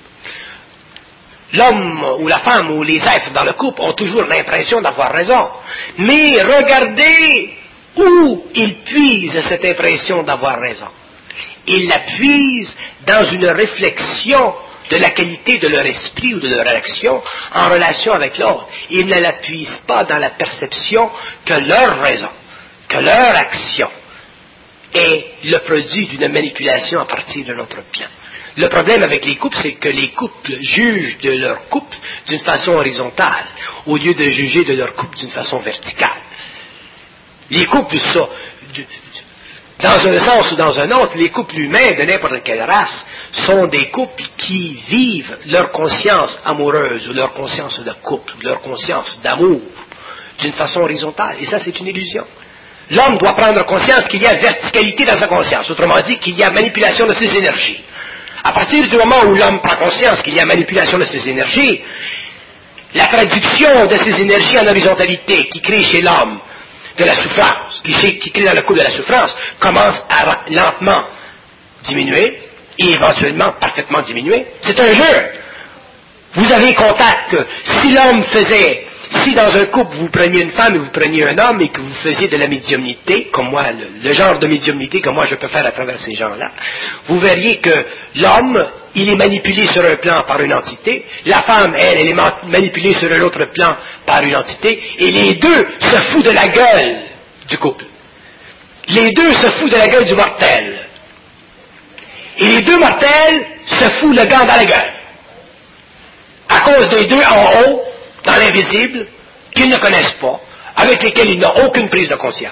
L'homme ou la femme ou les êtres dans le couple ont toujours l'impression d'avoir raison. Mais regardez où ils puisent cette impression d'avoir raison. Ils la puisent dans une réflexion de la qualité de leur esprit ou de leur action en relation avec l'autre. Ils ne la puisent pas dans la perception que leur raison, que leur action est le produit d'une manipulation à partir de notre bien. Le problème avec les couples, c'est que les couples jugent de leur couple d'une façon horizontale, au lieu de juger de leur couple d'une façon verticale. Les couples sont, dans un sens ou dans un autre, les couples humains de n'importe quelle race sont des couples qui vivent leur conscience amoureuse, ou leur conscience de couple, ou leur conscience d'amour, d'une façon horizontale. Et ça, c'est une illusion. L'homme doit prendre conscience qu'il y a verticalité dans sa conscience, autrement dit qu'il y a manipulation de ses énergies. À partir du moment où l'homme prend conscience qu'il y a manipulation de ses énergies, la traduction de ces énergies en horizontalité qui crée chez l'homme de la souffrance, qui, qui crée dans le couple de la souffrance, commence à lentement diminuer et éventuellement parfaitement diminuer. C'est un jeu. Vous avez contact. Si l'homme faisait, si dans un couple vous preniez une femme et vous preniez un homme et que vous faisiez de la médiumnité, comme moi, le, le genre de médiumnité que moi je peux faire à travers ces gens-là, vous verriez que l'homme, il est manipulé sur un plan par une entité, la femme, elle, elle est manipulée sur un autre plan par une entité, et les deux se foutent de la gueule du couple. Les deux se foutent de la gueule du mortel. Et les deux mortels se foutent le gant dans la gueule. À cause des deux en haut, dans l'invisible, qu'ils ne connaissent pas, avec lesquels ils n'ont aucune prise de conscience.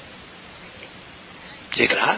C'est grave.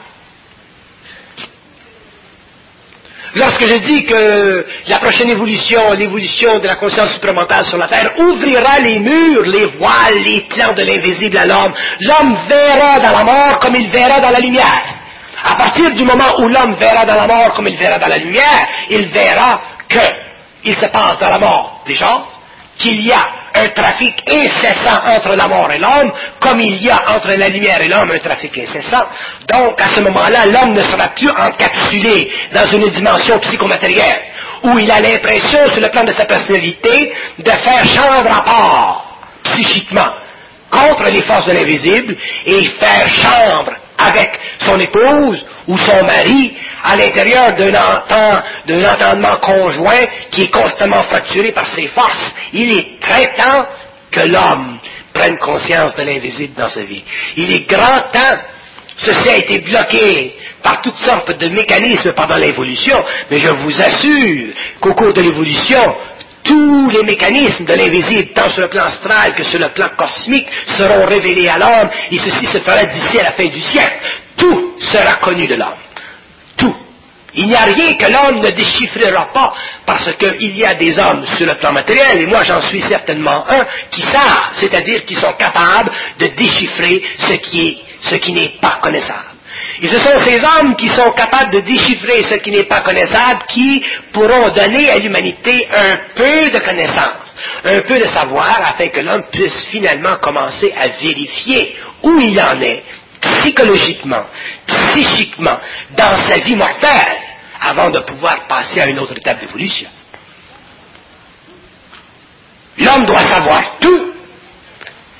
Lorsque je dis que la prochaine évolution, l'évolution de la conscience supramentale sur la Terre, ouvrira les murs, les voiles, les plans de l'invisible à l'homme, l'homme verra dans la mort comme il verra dans la lumière. À partir du moment où l'homme verra dans la mort comme il verra dans la lumière, il verra qu'il se passe dans la mort des choses, qu'il y a un trafic incessant entre la mort et l'homme, comme il y a entre la lumière et l'homme un trafic incessant. Donc, à ce moment-là, l'homme ne sera plus encapsulé dans une dimension psychomatérielle, où il a l'impression, sur le plan de sa personnalité, de faire chambre à part, psychiquement, contre les forces de l'invisible, et faire chambre avec son épouse ou son mari à l'intérieur d'un entend, d'un entendement conjoint qui est constamment fracturé par ses forces. Il est très temps que l'homme prenne conscience de l'invisible dans sa vie. Il est grand temps. Ceci a été bloqué par toutes sortes de mécanismes pendant l'évolution, mais je vous assure qu'au cours de l'évolution, tous les mécanismes de l'invisible, tant sur le plan astral que sur le plan cosmique, seront révélés à l'homme, et ceci se fera d'ici à la fin du siècle. Tout sera connu de l'homme. Tout. Il n'y a rien que l'homme ne déchiffrera pas, parce qu'il y a des hommes sur le plan matériel, et moi j'en suis certainement un, qui savent, c'est-à-dire qui sont capables de déchiffrer ce qui est, ce qui n'est pas connaissable. Et ce sont ces hommes qui sont capables de déchiffrer ce qui n'est pas connaissable qui pourront donner à l'humanité un peu de connaissance, un peu de savoir, afin que l'homme puisse finalement commencer à vérifier où il en est, psychologiquement, psychiquement, dans sa vie mortelle, avant de pouvoir passer à une autre étape d'évolution. L'homme doit savoir tout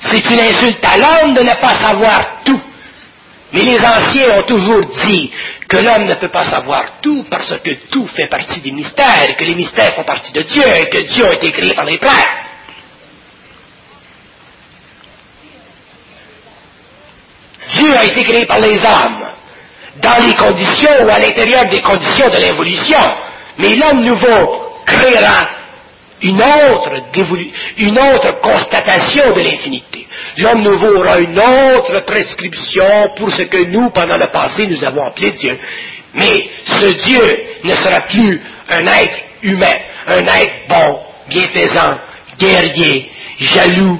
C'est une insulte à l'homme de ne pas savoir tout. Mais les anciens ont toujours dit que l'homme ne peut pas savoir tout parce que tout fait partie des mystères, et que les mystères font partie de Dieu, et que Dieu a été créé par les prêtres. Dieu a été créé par les hommes, dans les conditions ou à l'intérieur des conditions de l'évolution. Mais l'homme nouveau créera une autre, une autre constatation de l'infinité. L'homme nouveau aura une autre prescription pour ce que nous, pendant le passé, nous avons appelé Dieu. Mais ce Dieu ne sera plus un être humain, un être bon, bienfaisant, guerrier, jaloux.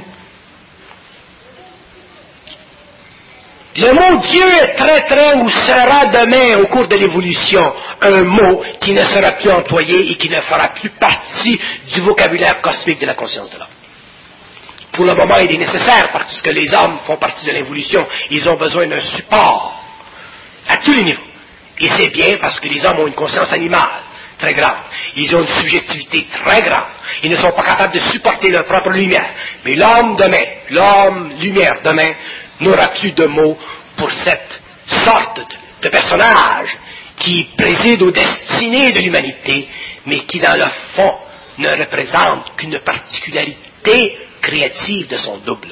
Le mot Dieu est très très ou sera demain au cours de l'évolution un mot qui ne sera plus employé et qui ne fera plus partie du vocabulaire cosmique de la conscience de l'homme. Pour le moment, il est nécessaire parce que les hommes font partie de l'évolution. Ils ont besoin d'un support à tous les niveaux. Et c'est bien parce que les hommes ont une conscience animale très grave. Ils ont une subjectivité très grave. Ils ne sont pas capables de supporter leur propre lumière. Mais l'homme demain, l'homme lumière demain, n'aura plus de mots pour cette sorte de, de personnage qui préside aux destinées de l'humanité, mais qui dans le fond ne représente qu'une particularité créative de son double.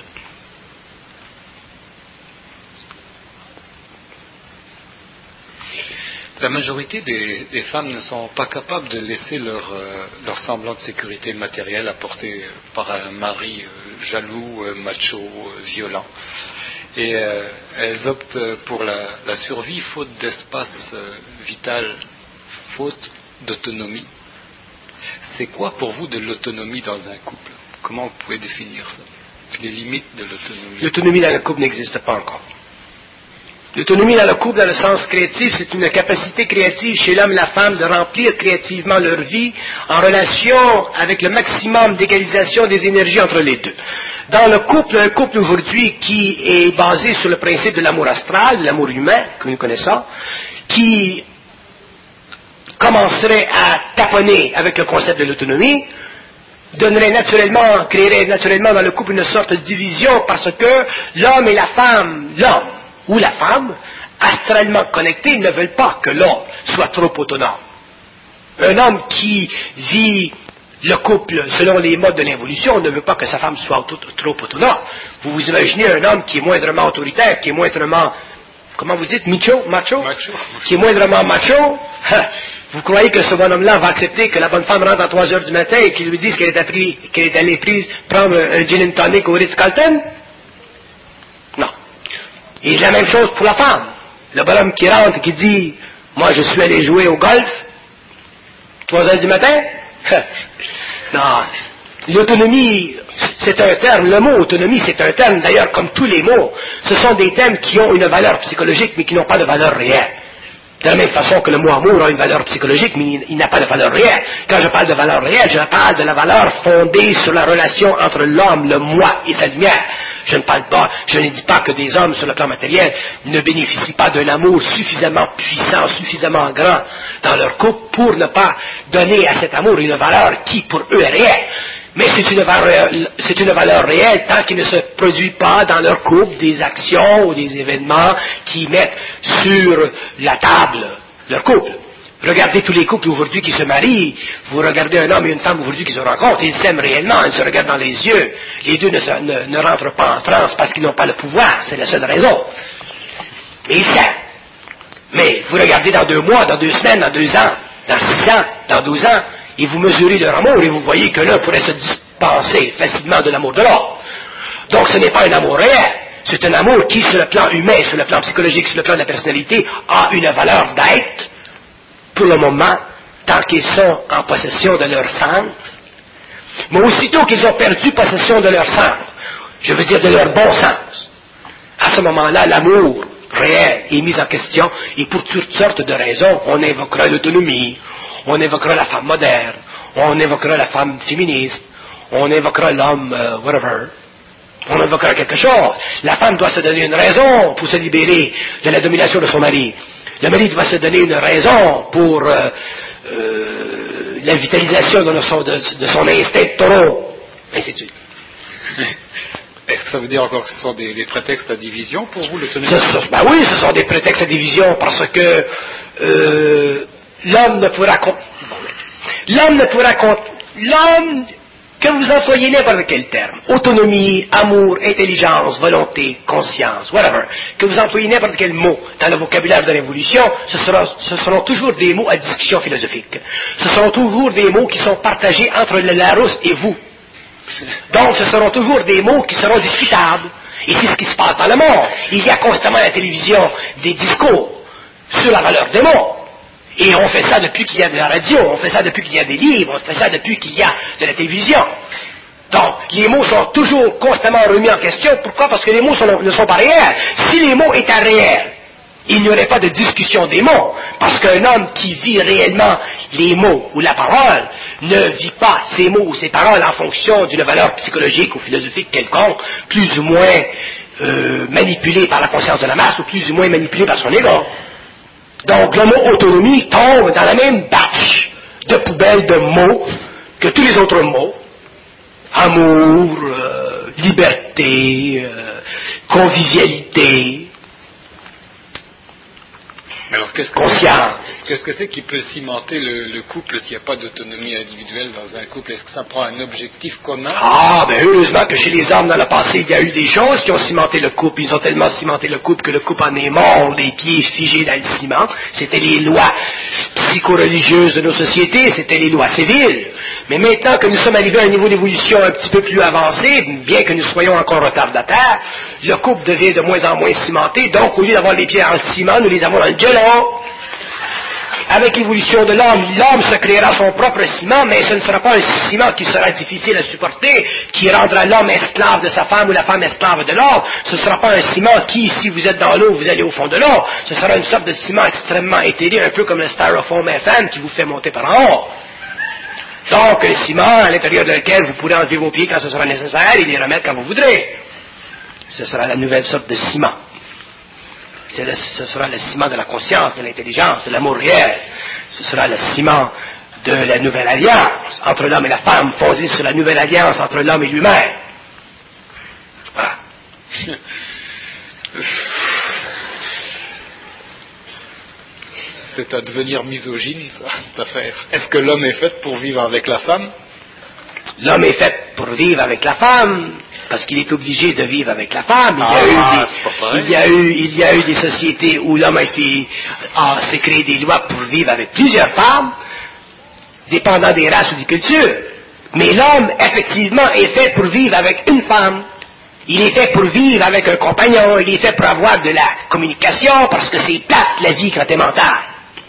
La majorité des, des femmes ne sont pas capables de laisser leur, euh, leur semblant de sécurité matérielle apporté par un mari euh, jaloux, euh, macho, euh, violent. Et euh, elles optent pour la, la survie faute d'espace euh, vital, faute d'autonomie. C'est quoi pour vous de l'autonomie dans un couple? Comment vous pouvez définir ça? Les limites de l'autonomie. L'autonomie dans le couple n'existe pas encore. L'autonomie dans le couple, dans le sens créatif, c'est une capacité créative chez l'homme et la femme de remplir créativement leur vie en relation avec le maximum d'égalisation des énergies entre les deux. Dans le couple, un couple aujourd'hui qui est basé sur le principe de l'amour astral, l'amour humain, que nous connaissons, qui commencerait à taponner avec le concept de l'autonomie, donnerait naturellement, créerait naturellement dans le couple une sorte de division parce que l'homme et la femme, l'homme ou la femme, astralement connectés, ne veulent pas que l'homme soit trop autonome. Un homme qui vit le couple selon les modes de l'évolution ne veut pas que sa femme soit tout, trop autonome. Vous vous imaginez un homme qui est moindrement autoritaire, qui est moindrement, comment vous dites, macho, macho, macho. qui est moindrement macho. Vous croyez que ce bonhomme-là va accepter que la bonne femme rentre à trois heures du matin et qu'il lui dise qu'elle est, appris, qu'elle est allée prise prendre un gin and tonic au Ritz-Carlton? Non. Et la même chose pour la femme. Le bonhomme qui rentre et qui dit « Moi, je suis allé jouer au golf, trois heures du matin. » Non. L'autonomie, c'est un terme. Le mot autonomie, c'est un terme, d'ailleurs, comme tous les mots. Ce sont des termes qui ont une valeur psychologique, mais qui n'ont pas de valeur réelle. De la même façon que le mot amour a une valeur psychologique, mais il n'a pas de valeur réelle. Quand je parle de valeur réelle, je parle de la valeur fondée sur la relation entre l'homme, le moi et sa lumière. Je ne parle pas, je ne dis pas que des hommes sur le plan matériel ne bénéficient pas d'un amour suffisamment puissant, suffisamment grand dans leur couple pour ne pas donner à cet amour une valeur qui pour eux est réelle. Mais c'est une valeur, c'est une valeur réelle tant qu'il ne se produit pas dans leur couple des actions ou des événements qui mettent sur la table leur couple. Regardez tous les couples aujourd'hui qui se marient, vous regardez un homme et une femme aujourd'hui qui se rencontrent, ils s'aiment réellement, ils se regardent dans les yeux, les deux ne, se, ne, ne rentrent pas en transe parce qu'ils n'ont pas le pouvoir, c'est la seule raison. Et ils s'aiment. Mais vous regardez dans deux mois, dans deux semaines, dans deux ans, dans six ans, dans douze ans, et vous mesurez leur amour et vous voyez que l'un pourrait se dispenser facilement de l'amour de l'autre. Donc ce n'est pas un amour réel, c'est un amour qui, sur le plan humain, sur le plan psychologique, sur le plan de la personnalité, a une valeur d'être, pour le moment, tant qu'ils sont en possession de leur sens. Mais aussitôt qu'ils ont perdu possession de leur sens, je veux dire de leur bon sens, à ce moment-là, l'amour réel est mis en question, et pour toutes sortes de raisons, on invoquera l'autonomie, on évoquera la femme moderne, on évoquera la femme féministe, on évoquera l'homme, euh, whatever, on évoquera quelque chose. La femme doit se donner une raison pour se libérer de la domination de son mari. Le mari doit se donner une raison pour euh, euh, la vitalisation de son, de, de son instinct de taureau, ainsi de suite. Est-ce que ça veut dire encore que ce sont des, des prétextes à division pour vous, l'autonomie? Ben oui, ce sont des prétextes à division parce que euh, l'homme ne pourra compter. L'homme ne pourra compter. L'homme, que vous employez n'importe quel terme, autonomie, amour, intelligence, volonté, conscience, whatever, que vous employez n'importe quel mot dans le vocabulaire de l'évolution, ce, sera, ce seront toujours des mots à discussion philosophique. Ce seront toujours des mots qui sont partagés entre le Larousse et vous. Donc, ce seront toujours des mots qui seront discutables. Et c'est ce qui se passe dans le monde. Il y a constamment à la télévision des discours sur la valeur des mots. Et on fait ça depuis qu'il y a de la radio, on fait ça depuis qu'il y a des livres, on fait ça depuis qu'il y a de la télévision. Donc, les mots sont toujours constamment remis en question. Pourquoi? Parce que les mots sont, ne sont pas réels. Si les mots étaient réels, il n'y aurait pas de discussion des mots. Parce qu'un homme qui vit réellement les mots ou la parole ne vit pas ces mots ou ces paroles en fonction d'une valeur psychologique ou philosophique quelconque, plus ou moins euh, manipulée par la conscience de la masse ou plus ou moins manipulée par son ego. Donc, le mot autonomie tombe dans la même batch de poubelles de mots que tous les autres mots. Amour, euh, liberté, euh, convivialité, alors, qu'est-ce que conscience. Qu'est-ce que c'est qui peut cimenter le, le couple s'il n'y a pas d'autonomie individuelle dans un couple? Est-ce que ça prend un objectif commun? Ah, ben heureusement que chez les hommes dans le passé, il y a eu des choses qui ont cimenté le couple. Ils ont tellement cimenté le couple que le couple en est mort, les pieds figés dans le ciment. C'était les lois psycho-religieuses de nos sociétés, c'était les lois civiles. Mais maintenant que nous sommes arrivés à un niveau d'évolution un petit peu plus avancé, bien que nous soyons encore retardataires, le couple devient de moins en moins cimenté. Donc, au lieu d'avoir les pieds dans le ciment, nous les avons dans le gelo. Avec l'évolution de l'homme, l'homme se créera son propre ciment, mais ce ne sera pas un ciment qui sera difficile à supporter, qui rendra l'homme esclave de sa femme ou la femme esclave de l'homme. Ce ne sera pas un ciment qui, si vous êtes dans l'eau, vous allez au fond de l'eau. Ce sera une sorte de ciment extrêmement éthéré, un peu comme le styrofoam F M qui vous fait monter par en haut. Donc, un ciment à l'intérieur de lequel vous pourrez enlever vos pieds quand ce sera nécessaire et les remettre quand vous voudrez. Ce sera la nouvelle sorte de ciment. C'est le, ce sera le ciment de la conscience, de l'intelligence, de l'amour réel. Ce sera le ciment de la nouvelle alliance entre l'homme et la femme, fondée sur la nouvelle alliance entre l'homme et lui-même. Voilà. C'est à devenir misogyne, ça, cette affaire. Est-ce que l'homme est fait pour vivre avec la femme? L'homme est fait pour vivre avec la femme, parce qu'il est obligé de vivre avec la femme. Il y a, ah, eu, des, il y a, eu, il y a eu des sociétés où l'homme a été, a, s'est créé des lois pour vivre avec plusieurs femmes, dépendant des races ou des cultures. Mais l'homme, effectivement, est fait pour vivre avec une femme. Il est fait pour vivre avec un compagnon. Il est fait pour avoir de la communication, parce que c'est plate, la vie, quand t'es mentale.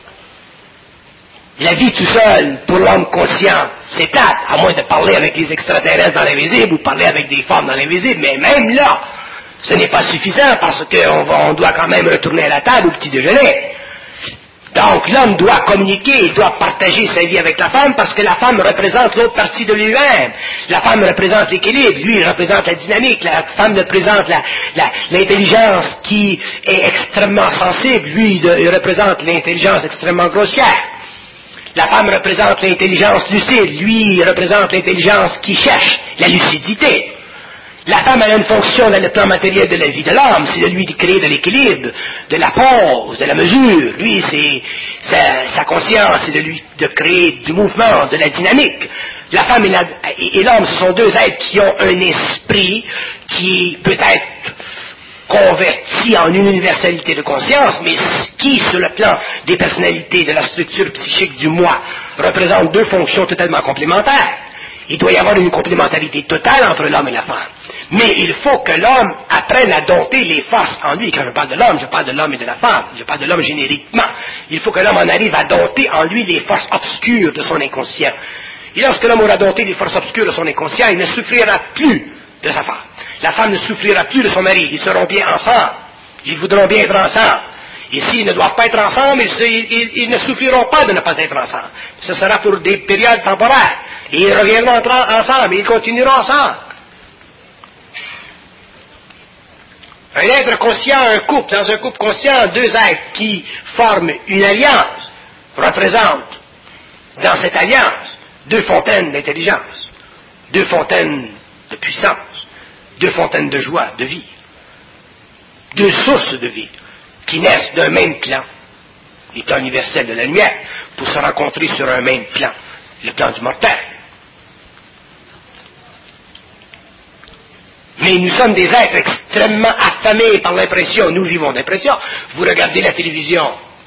La vie tout seul, pour l'homme conscient, c'est plate, à moins de parler avec les extraterrestres dans l'invisible ou parler avec des femmes dans l'invisible, mais même là, ce n'est pas suffisant parce qu'on on doit quand même retourner à la table au petit déjeuner. Donc l'homme doit communiquer, il doit partager sa vie avec la femme parce que la femme représente l'autre partie de lui-même. La femme représente l'équilibre, lui il représente la dynamique, la femme représente la, la, l'intelligence qui est extrêmement sensible, lui il, il représente l'intelligence extrêmement grossière. La femme représente l'intelligence lucide, lui il représente l'intelligence qui cherche la lucidité. La femme a une fonction dans le plan matériel de la vie de l'homme, c'est de lui de créer de l'équilibre, de la pause, de la mesure. Lui, c'est sa, sa conscience, c'est de lui de créer du mouvement, de la dynamique. La femme et, la, et, et l'homme, ce sont deux êtres qui ont un esprit qui peut être converti en une universalité de conscience, mais qui, sur le plan des personnalités, de la structure psychique du moi, représente deux fonctions totalement complémentaires. Il doit y avoir une complémentarité totale entre l'homme et la femme. Mais il faut que l'homme apprenne à dompter les forces en lui. Quand je parle de l'homme, je parle de l'homme et de la femme. Je parle de l'homme génériquement. Il faut que l'homme en arrive à dompter en lui les forces obscures de son inconscient. Et lorsque l'homme aura dompté les forces obscures de son inconscient, il ne souffrira plus de sa femme. La femme ne souffrira plus de son mari. Ils seront bien ensemble. Ils voudront bien être ensemble. Et s'ils ne doivent pas être ensemble, ils, ils, ils ne souffriront pas de ne pas être ensemble. Ce sera pour des périodes temporaires. Et ils reviendront ensemble et ils continueront ensemble. Un être conscient, un couple, dans un couple conscient, deux êtres qui forment une alliance, représentent dans cette alliance deux fontaines d'intelligence, deux fontaines de puissance, deux fontaines de joie, de vie, deux sources de vie, qui naissent d'un même plan, l'état universel de la lumière, pour se rencontrer sur un même plan, le plan du mortel. Mais nous sommes des êtres extrêmement affamés par l'impression, nous vivons d'impression. Vous regardez la télévision,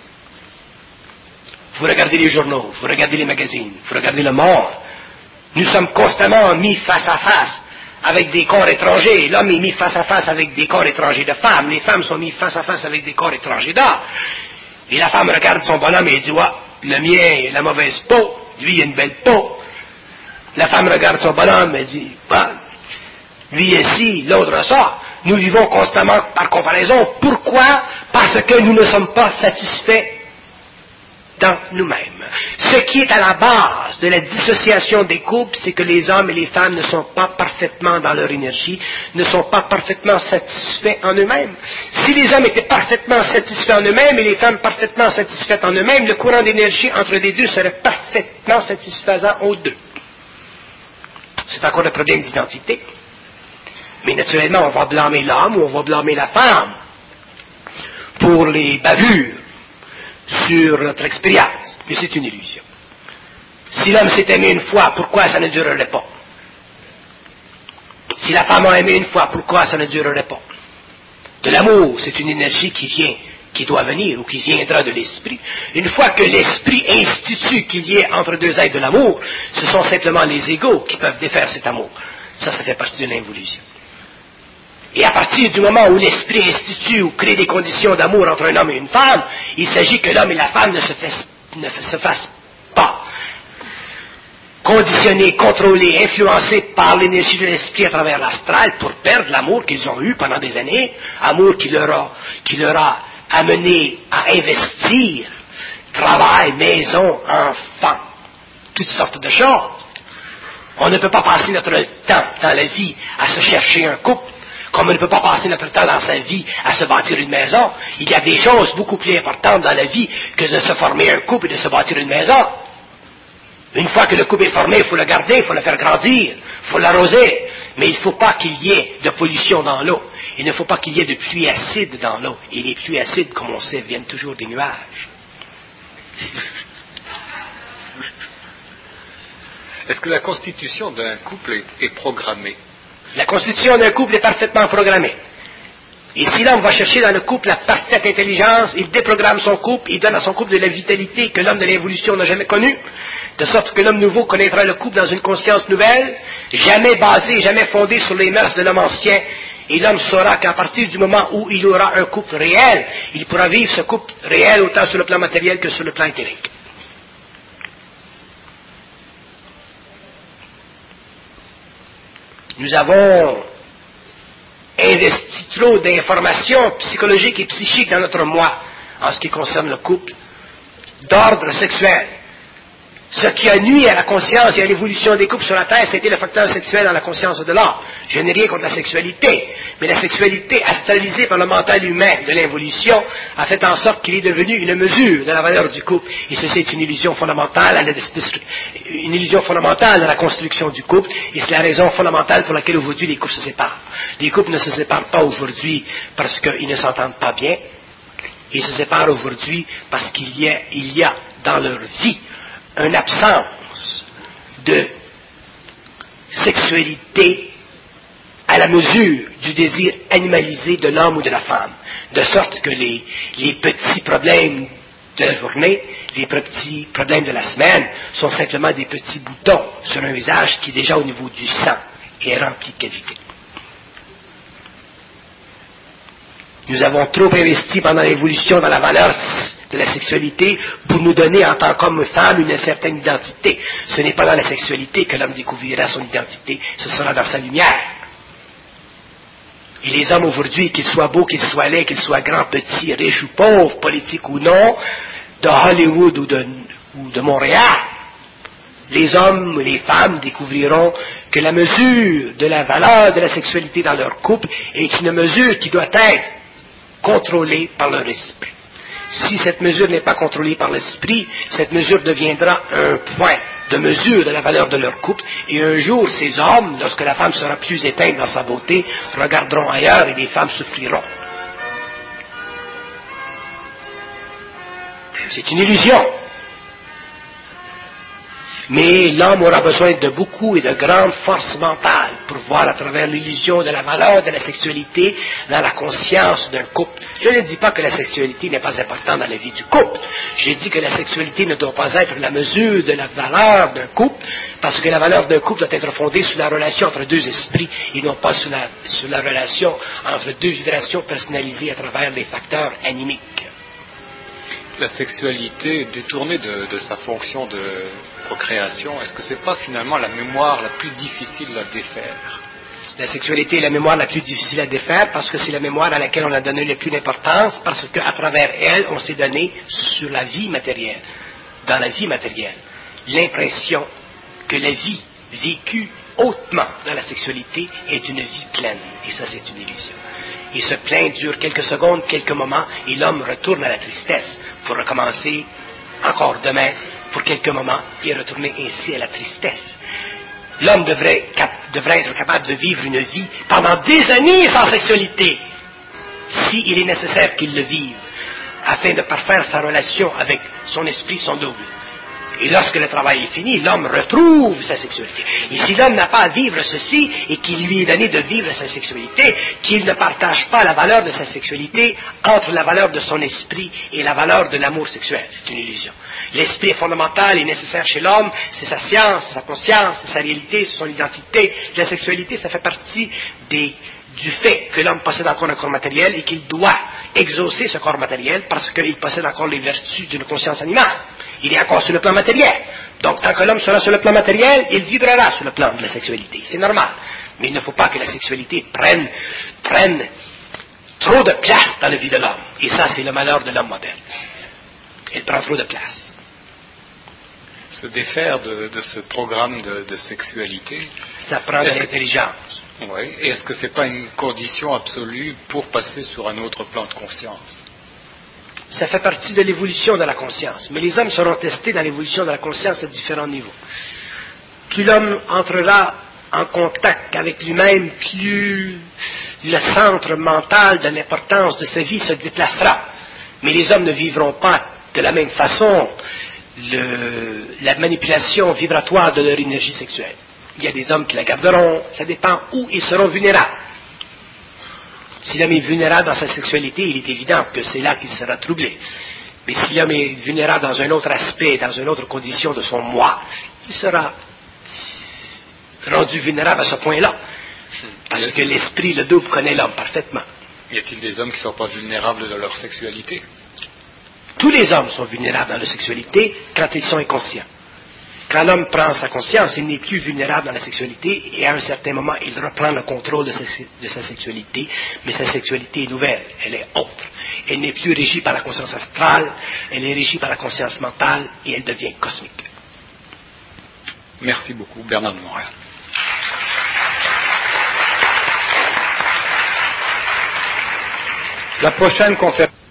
vous regardez les journaux, vous regardez les magazines, vous regardez le monde. Nous sommes constamment mis face à face avec des corps étrangers. L'homme est mis face à face avec des corps étrangers de femmes. Les femmes sont mises face à face avec des corps étrangers d'hommes. Et la femme regarde son bonhomme et elle dit, ouais, le mien, il a la mauvaise peau, lui, il a une belle peau. La femme regarde son bonhomme et elle dit, ouais, lui ici, l'autre ça. Nous vivons constamment par comparaison. Pourquoi? Parce que nous ne sommes pas satisfaits dans nous-mêmes. Ce qui est à la base de la dissociation des couples, c'est que les hommes et les femmes ne sont pas parfaitement dans leur énergie, ne sont pas parfaitement satisfaits en eux-mêmes. Si les hommes étaient parfaitement satisfaits en eux-mêmes et les femmes parfaitement satisfaites en eux-mêmes, le courant d'énergie entre les deux serait parfaitement satisfaisant aux deux. C'est encore un problème d'identité. Mais naturellement, on va blâmer l'homme ou on va blâmer la femme pour les bavures sur notre expérience. Mais c'est une illusion. Si l'homme s'est aimé une fois, pourquoi ça ne durerait pas? Si la femme a aimé une fois, pourquoi ça ne durerait pas? De l'amour, c'est une énergie qui vient, qui doit venir ou qui viendra de l'esprit. Une fois que l'esprit institue qu'il y ait entre deux êtres de l'amour, ce sont simplement les égaux qui peuvent défaire cet amour. Ça, ça fait partie de l'involution. Et à partir du moment où l'esprit institue ou crée des conditions d'amour entre un homme et une femme, il s'agit que l'homme et la femme ne se fassent, ne se fassent pas conditionnés, contrôlés, influencés par l'énergie de l'esprit à travers l'astral pour perdre l'amour qu'ils ont eu pendant des années, amour qui leur a, qui leur a amené à investir, travail, maison, enfants, toutes sortes de choses. On ne peut pas passer notre temps dans la vie à se chercher un couple, comme on ne peut pas passer notre temps dans sa vie à se bâtir une maison. Il y a des choses beaucoup plus importantes dans la vie que de se former un couple et de se bâtir une maison. Une fois que le couple est formé, il faut le garder, il faut le faire grandir, il faut l'arroser. Mais il ne faut pas qu'il y ait de pollution dans l'eau. Il ne faut pas qu'il y ait de pluie acide dans l'eau. Et les pluies acides, comme on sait, viennent toujours des nuages. Est-ce que la constitution d'un couple est, est programmée? La constitution d'un couple est parfaitement programmée. Et si l'homme va chercher dans le couple la parfaite intelligence, il déprogramme son couple, il donne à son couple de la vitalité que l'homme de l'évolution n'a jamais connue, de sorte que l'homme nouveau connaîtra le couple dans une conscience nouvelle, jamais basée, jamais fondée sur les mœurs de l'homme ancien. Et l'homme saura qu'à partir du moment où il aura un couple réel, il pourra vivre ce couple réel autant sur le plan matériel que sur le plan éthérique. Nous avons investi trop d'informations psychologiques et psychiques dans notre moi en ce qui concerne le couple d'ordre sexuel. Ce qui a nui à la conscience et à l'évolution des couples sur la Terre, c'était le facteur sexuel dans la conscience de l'homme. Je n'ai rien contre la sexualité, mais la sexualité astralisée par le mental humain de l'évolution a fait en sorte qu'il est devenu une mesure de la valeur du couple. Et ceci est une illusion fondamentale, à la, une illusion fondamentale à la construction du couple, et c'est la raison fondamentale pour laquelle aujourd'hui les couples se séparent. Les couples ne se séparent pas aujourd'hui parce qu'ils ne s'entendent pas bien, ils se séparent aujourd'hui parce qu'il y a, il y a dans leur vie une absence de sexualité à la mesure du désir animalisé de l'homme ou de la femme, de sorte que les, les petits problèmes de la journée, les petits problèmes de la semaine sont simplement des petits boutons sur un visage qui déjà au niveau du sang est rempli de cavités. Nous avons trop investi pendant l'évolution dans la valeur de la sexualité pour nous donner en tant qu'homme et femme une certaine identité. Ce n'est pas dans la sexualité que l'homme découvrira son identité, ce sera dans sa lumière. Et les hommes aujourd'hui, qu'ils soient beaux, qu'ils soient laids, qu'ils soient grands, petits, riches ou pauvres, politiques ou non, de Hollywood ou de, ou de Montréal, les hommes et les femmes découvriront que la mesure de la valeur de la sexualité dans leur couple est une mesure qui doit être contrôlée par leur esprit. Si cette mesure n'est pas contrôlée par l'esprit, cette mesure deviendra un point de mesure de la valeur de leur couple, et un jour, ces hommes, lorsque la femme sera plus éteinte dans sa beauté, regarderont ailleurs et les femmes souffriront. C'est une illusion. Mais l'homme aura besoin de beaucoup et de grandes forces mentales pour voir à travers l'illusion de la valeur de la sexualité dans la conscience d'un couple. Je ne dis pas que la sexualité n'est pas importante dans la vie du couple. Je dis que la sexualité ne doit pas être la mesure de la valeur d'un couple, parce que la valeur d'un couple doit être fondée sur la relation entre deux esprits et non pas sur la, sur la relation entre deux vibrations personnalisées à travers les facteurs animiques. La sexualité détournée de, de sa fonction de procréation, est-ce que c'est pas finalement la mémoire la plus difficile à défaire? La sexualité est la mémoire la plus difficile à défaire parce que c'est la mémoire à laquelle on a donné le plus d'importance, parce qu'à travers elle, on s'est donné sur la vie matérielle, dans la vie matérielle, l'impression que la vie vécue hautement dans la sexualité est une vie pleine. Et ça, c'est une illusion. Et ce plein dure quelques secondes, quelques moments, et l'homme retourne à la tristesse pour recommencer encore demain pour quelques moments et retourner ainsi à la tristesse. L'homme devrait, cap, devrait être capable de vivre une vie pendant des années sans sexualité, s'il est nécessaire qu'il le vive, afin de parfaire sa relation avec son esprit, son double. Et lorsque le travail est fini, l'homme retrouve sa sexualité. Et si l'homme n'a pas à vivre ceci, et qu'il lui est donné de vivre sa sexualité, qu'il ne partage pas la valeur de sa sexualité entre la valeur de son esprit et la valeur de l'amour sexuel, c'est une illusion. L'esprit est fondamental et nécessaire chez l'homme, c'est sa science, c'est sa conscience, c'est sa réalité, c'est son identité. La sexualité, ça fait partie des, du fait que l'homme possède encore un corps matériel et qu'il doit exaucer ce corps matériel parce qu'il possède encore les vertus d'une conscience animale. Il est encore sur le plan matériel. Donc, tant que l'homme sera sur le plan matériel, il vibrera sur le plan de la sexualité. C'est normal. Mais il ne faut pas que la sexualité prenne, prenne trop de place dans la vie de l'homme. Et ça, c'est le malheur de l'homme moderne. Elle prend trop de place. Se défaire de, de ce programme de, de sexualité, ça prend de l'intelligence. Oui. Et est-ce que ce n'est pas une condition absolue pour passer sur un autre plan de conscience? Ça fait partie de l'évolution de la conscience. Mais les hommes seront testés dans l'évolution de la conscience à différents niveaux. Plus l'homme entrera en contact avec lui-même, plus le centre mental de l'importance de sa vie se déplacera. Mais les hommes ne vivront pas de la même façon le, la manipulation vibratoire de leur énergie sexuelle. Il y a des hommes qui la garderont, ça dépend où ils seront vulnérables. Si l'homme est vulnérable dans sa sexualité, il est évident que c'est là qu'il sera troublé. Mais si l'homme est vulnérable dans un autre aspect, dans une autre condition de son moi, il sera rendu vulnérable à ce point-là. Parce que l'esprit, le double, connaît l'homme parfaitement. Y a-t-il des hommes qui ne sont pas vulnérables de leur sexualité? Tous les hommes sont vulnérables dans leur sexualité quand ils sont inconscients. Quand l'homme prend sa conscience, il n'est plus vulnérable dans la sexualité et à un certain moment, il reprend le contrôle de sa, de sa sexualité, mais sa sexualité est nouvelle, elle est autre. Elle n'est plus régie par la conscience astrale, elle est régie par la conscience mentale et elle devient cosmique. Merci beaucoup, Bernard de Montréal. La prochaine conférence